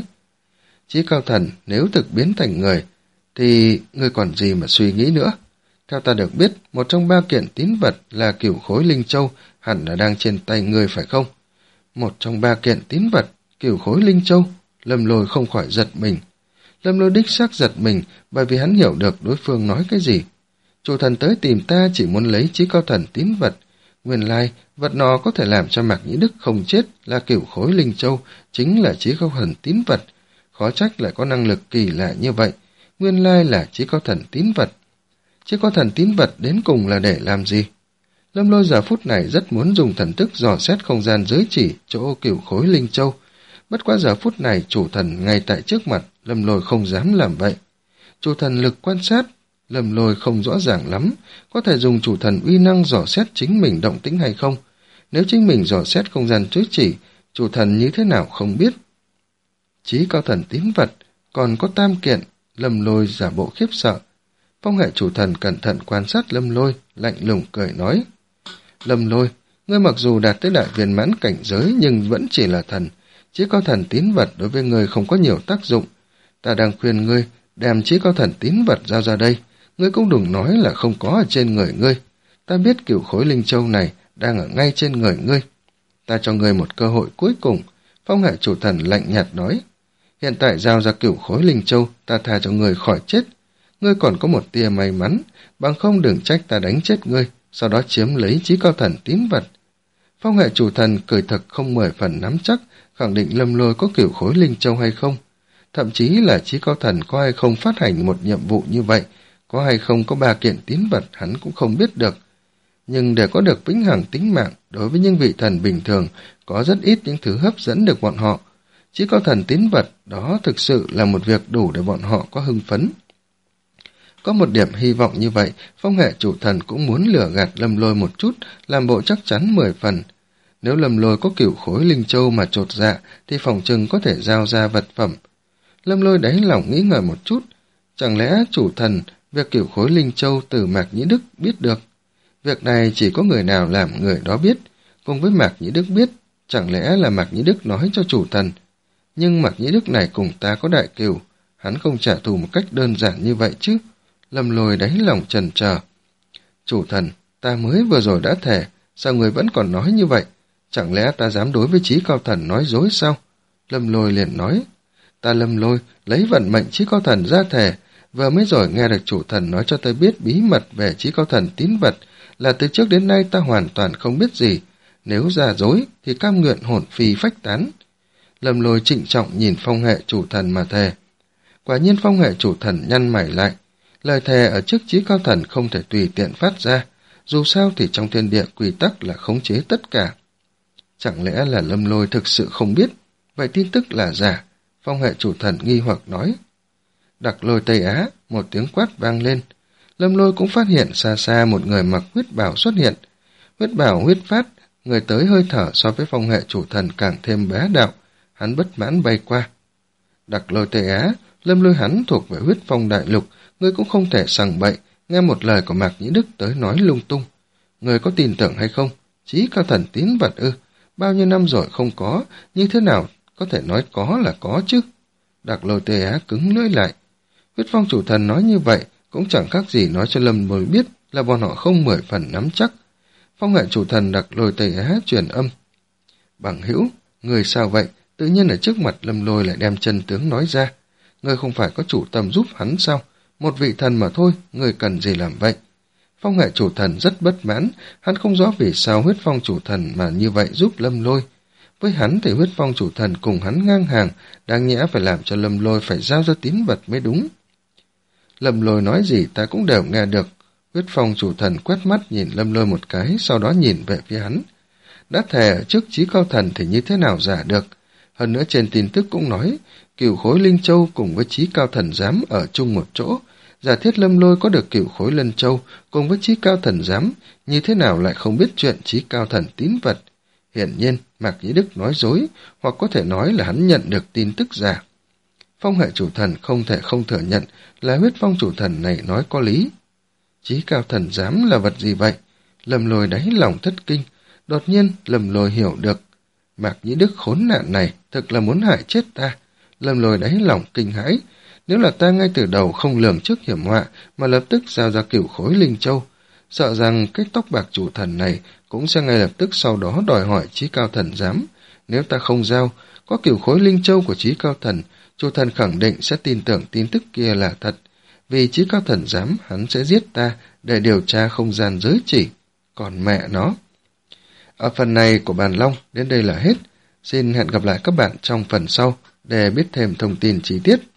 Chí cao thần nếu thực biến thành người, thì ngươi còn gì mà suy nghĩ nữa? Theo ta được biết, một trong ba kiện tín vật là cửu khối linh châu, hẳn là đang trên tay ngươi phải không? Một trong ba kiện tín vật, cửu khối linh châu, Lâm Lôi không khỏi giật mình. Lâm Lôi đích xác giật mình, bởi vì hắn hiểu được đối phương nói cái gì. Chủ thần tới tìm ta chỉ muốn lấy chí cao thần tín vật. Nguyên lai, vật nọ có thể làm cho Mạc Nhĩ Đức không chết là cửu khối linh châu, chính là chí cao thần tín vật. Khó trách lại có năng lực kỳ lạ như vậy. Nguyên lai là chí cao thần tín vật. Chí cao thần tín vật đến cùng là để làm gì? Lâm Lôi giờ phút này rất muốn dùng thần thức dò xét không gian giới chỉ chỗ cửu khối linh châu. Bất quá giờ phút này chủ thần ngay tại trước mặt, Lâm Lôi không dám làm vậy. Chủ thần lực quan sát, Lâm Lôi không rõ ràng lắm, có thể dùng chủ thần uy năng dò xét chính mình động tĩnh hay không. Nếu chính mình dò xét không gian giới chỉ, chủ thần như thế nào không biết. Chí cao thần tín vật, còn có tam kiện, Lâm Lôi giả bộ khiếp sợ. Phong hệ chủ thần cẩn thận quan sát Lâm Lôi, lạnh lùng cười nói. Lâm Lôi, ngươi Ngươi mặc dù đạt tới đại viên mãn cảnh giới nhưng vẫn chỉ là thần, chí cao thần tín vật đối với ngươi không có nhiều tác dụng. Ta đang khuyên ngươi đem chí cao thần tín vật giao ra đây, ngươi cũng đừng nói là không có ở trên người ngươi. Ta biết cửu khối linh châu này đang ở ngay trên người ngươi. Ta cho ngươi một cơ hội cuối cùng. Phong hệ chủ thần lạnh nhạt nói, hiện tại giao ra cửu khối linh châu, ta tha cho ngươi khỏi chết. Ngươi còn có một tia may mắn, bằng không đừng trách ta đánh chết ngươi, sau đó chiếm lấy chí cao thần tín vật. Phong hệ chủ thần cười thật không mười phần nắm chắc, khẳng định Lâm Lôi có cửu khối linh châu hay không. Thậm chí là chí cao thần có hay không phát hành một nhiệm vụ như vậy, có hay không có ba kiện tín vật hắn cũng không biết được. Nhưng để có được vĩnh hằng tính mạng, đối với những vị thần bình thường, có rất ít những thứ hấp dẫn được bọn họ. Chí cao thần tín vật, đó thực sự là một việc đủ để bọn họ có hưng phấn. Có một điểm hy vọng như vậy, phong hệ chủ thần cũng muốn lừa gạt Lâm Lôi một chút, làm bộ chắc chắn mười phần. Nếu Lâm Lôi có cửu khối linh châu mà chột dạ, thì phòng chừng có thể giao ra vật phẩm. Lâm Lôi đáy lòng nghĩ ngợi một chút, chẳng lẽ chủ thần việc cửu khối linh châu từ Mạc Nhĩ Đức biết được? Việc này chỉ có người nào làm người đó biết, cùng với Mạc Nhĩ Đức biết, chẳng lẽ là Mạc Nhĩ Đức nói cho chủ thần. Nhưng Mạc Nhĩ Đức này cùng ta có đại cừu, hắn không trả thù một cách đơn giản như vậy chứ. Lâm Lôi đáy lòng chần chờ. Chủ thần, ta mới vừa rồi đã thề, sao người vẫn còn nói như vậy? Chẳng lẽ ta dám đối với chí cao thần nói dối sao? Lâm Lôi liền nói, ta Lâm Lôi lấy vận mệnh chí cao thần ra thề, vừa mới rồi nghe được chủ thần nói cho ta biết bí mật về chí cao thần tín vật, là từ trước đến nay ta hoàn toàn không biết gì, nếu giả dối thì cam nguyện hồn phi phách tán. Lâm Lôi trịnh trọng nhìn phong hệ chủ thần mà thề. Quả nhiên phong hệ chủ thần nhăn mày lại, lời thề ở trước chí cao thần không thể tùy tiện phát ra, dù sao thì trong thiên địa quy tắc là khống chế tất cả. Chẳng lẽ là Lâm Lôi thực sự không biết, vậy tin tức là giả? Phong hệ chủ thần nghi hoặc nói. Đặc Lôi Tây Á, một tiếng quát vang lên. Lâm Lôi cũng phát hiện xa xa một người mặc huyết bào xuất hiện. Huyết bào huyết phát, người tới hơi thở so với phong hệ chủ thần càng thêm bá đạo, hắn bất mãn bay qua. Đặc Lôi Tây Á, Lâm Lôi hắn thuộc về huyết phong đại lục, ngươi cũng không thể sằng bậy, nghe một lời của Mạc Nhĩ Đức tới nói lung tung. Ngươi có tin tưởng hay không? Chí cao thần tín vật ư? Bao nhiêu năm rồi không có, như thế nào có thể nói có là có chứ? Đặc Lôi Tây Á cứng lưỡi lại. Huyết phong chủ thần nói như vậy, cũng chẳng khác gì nói cho Lâm Lôi biết là bọn họ không mười phần nắm chắc. Phong hệ chủ thần Đặc Lôi Tây Á truyền âm. Bằng hữu, người sao vậy? Tự nhiên ở trước mặt Lâm Lôi lại đem chân tướng nói ra. Người không phải có chủ tâm giúp hắn sao? Một vị thần mà thôi, người cần gì làm vậy? Phong hệ chủ thần rất bất mãn, hắn không rõ vì sao huyết phong chủ thần mà như vậy giúp Lâm Lôi. Với hắn thì huyết phong chủ thần cùng hắn ngang hàng, đáng nhẽ phải làm cho Lâm Lôi phải giao ra tín vật mới đúng. Lâm Lôi nói gì ta cũng đều nghe được. Huyết phong chủ thần quét mắt nhìn Lâm Lôi một cái, sau đó nhìn về phía hắn. Đã thề ở trước chí cao thần thì như thế nào giả được? Hơn nữa trên tin tức cũng nói, cửu khối linh châu cùng với chí cao thần giám ở chung một chỗ. Giả thiết Lâm Lôi có được cửu khối linh châu cùng với chí cao thần giám, như thế nào lại không biết chuyện chí cao thần tín vật? Hiển nhiên, Mạc Nhĩ Đức nói dối, hoặc có thể nói là hắn nhận được tin tức giả. Phong hệ chủ thần không thể không thừa nhận là huyết phong chủ thần này nói có lý. Chí cao thần giám là vật gì vậy? Lâm Lôi đáy lòng thất kinh, đột nhiên Lâm Lôi hiểu được. Mạc Nhĩ Đức khốn nạn này thực là muốn hại chết ta. Lâm Lôi đáy lòng kinh hãi. Nếu là ta ngay từ đầu không lường trước hiểm họa mà lập tức giao ra cửu khối linh châu, sợ rằng cái tóc bạc chủ thần này cũng sẽ ngay lập tức sau đó đòi hỏi chí cao thần giám. Nếu ta không giao, có cửu khối linh châu của chí cao thần, chủ thần khẳng định sẽ tin tưởng tin tức kia là thật. Vì chí cao thần giám hắn sẽ giết ta để điều tra không gian giới chỉ. Còn mẹ nó. Ở phần này của Bàn Long đến đây là hết. Xin hẹn gặp lại các bạn trong phần sau để biết thêm thông tin chi tiết.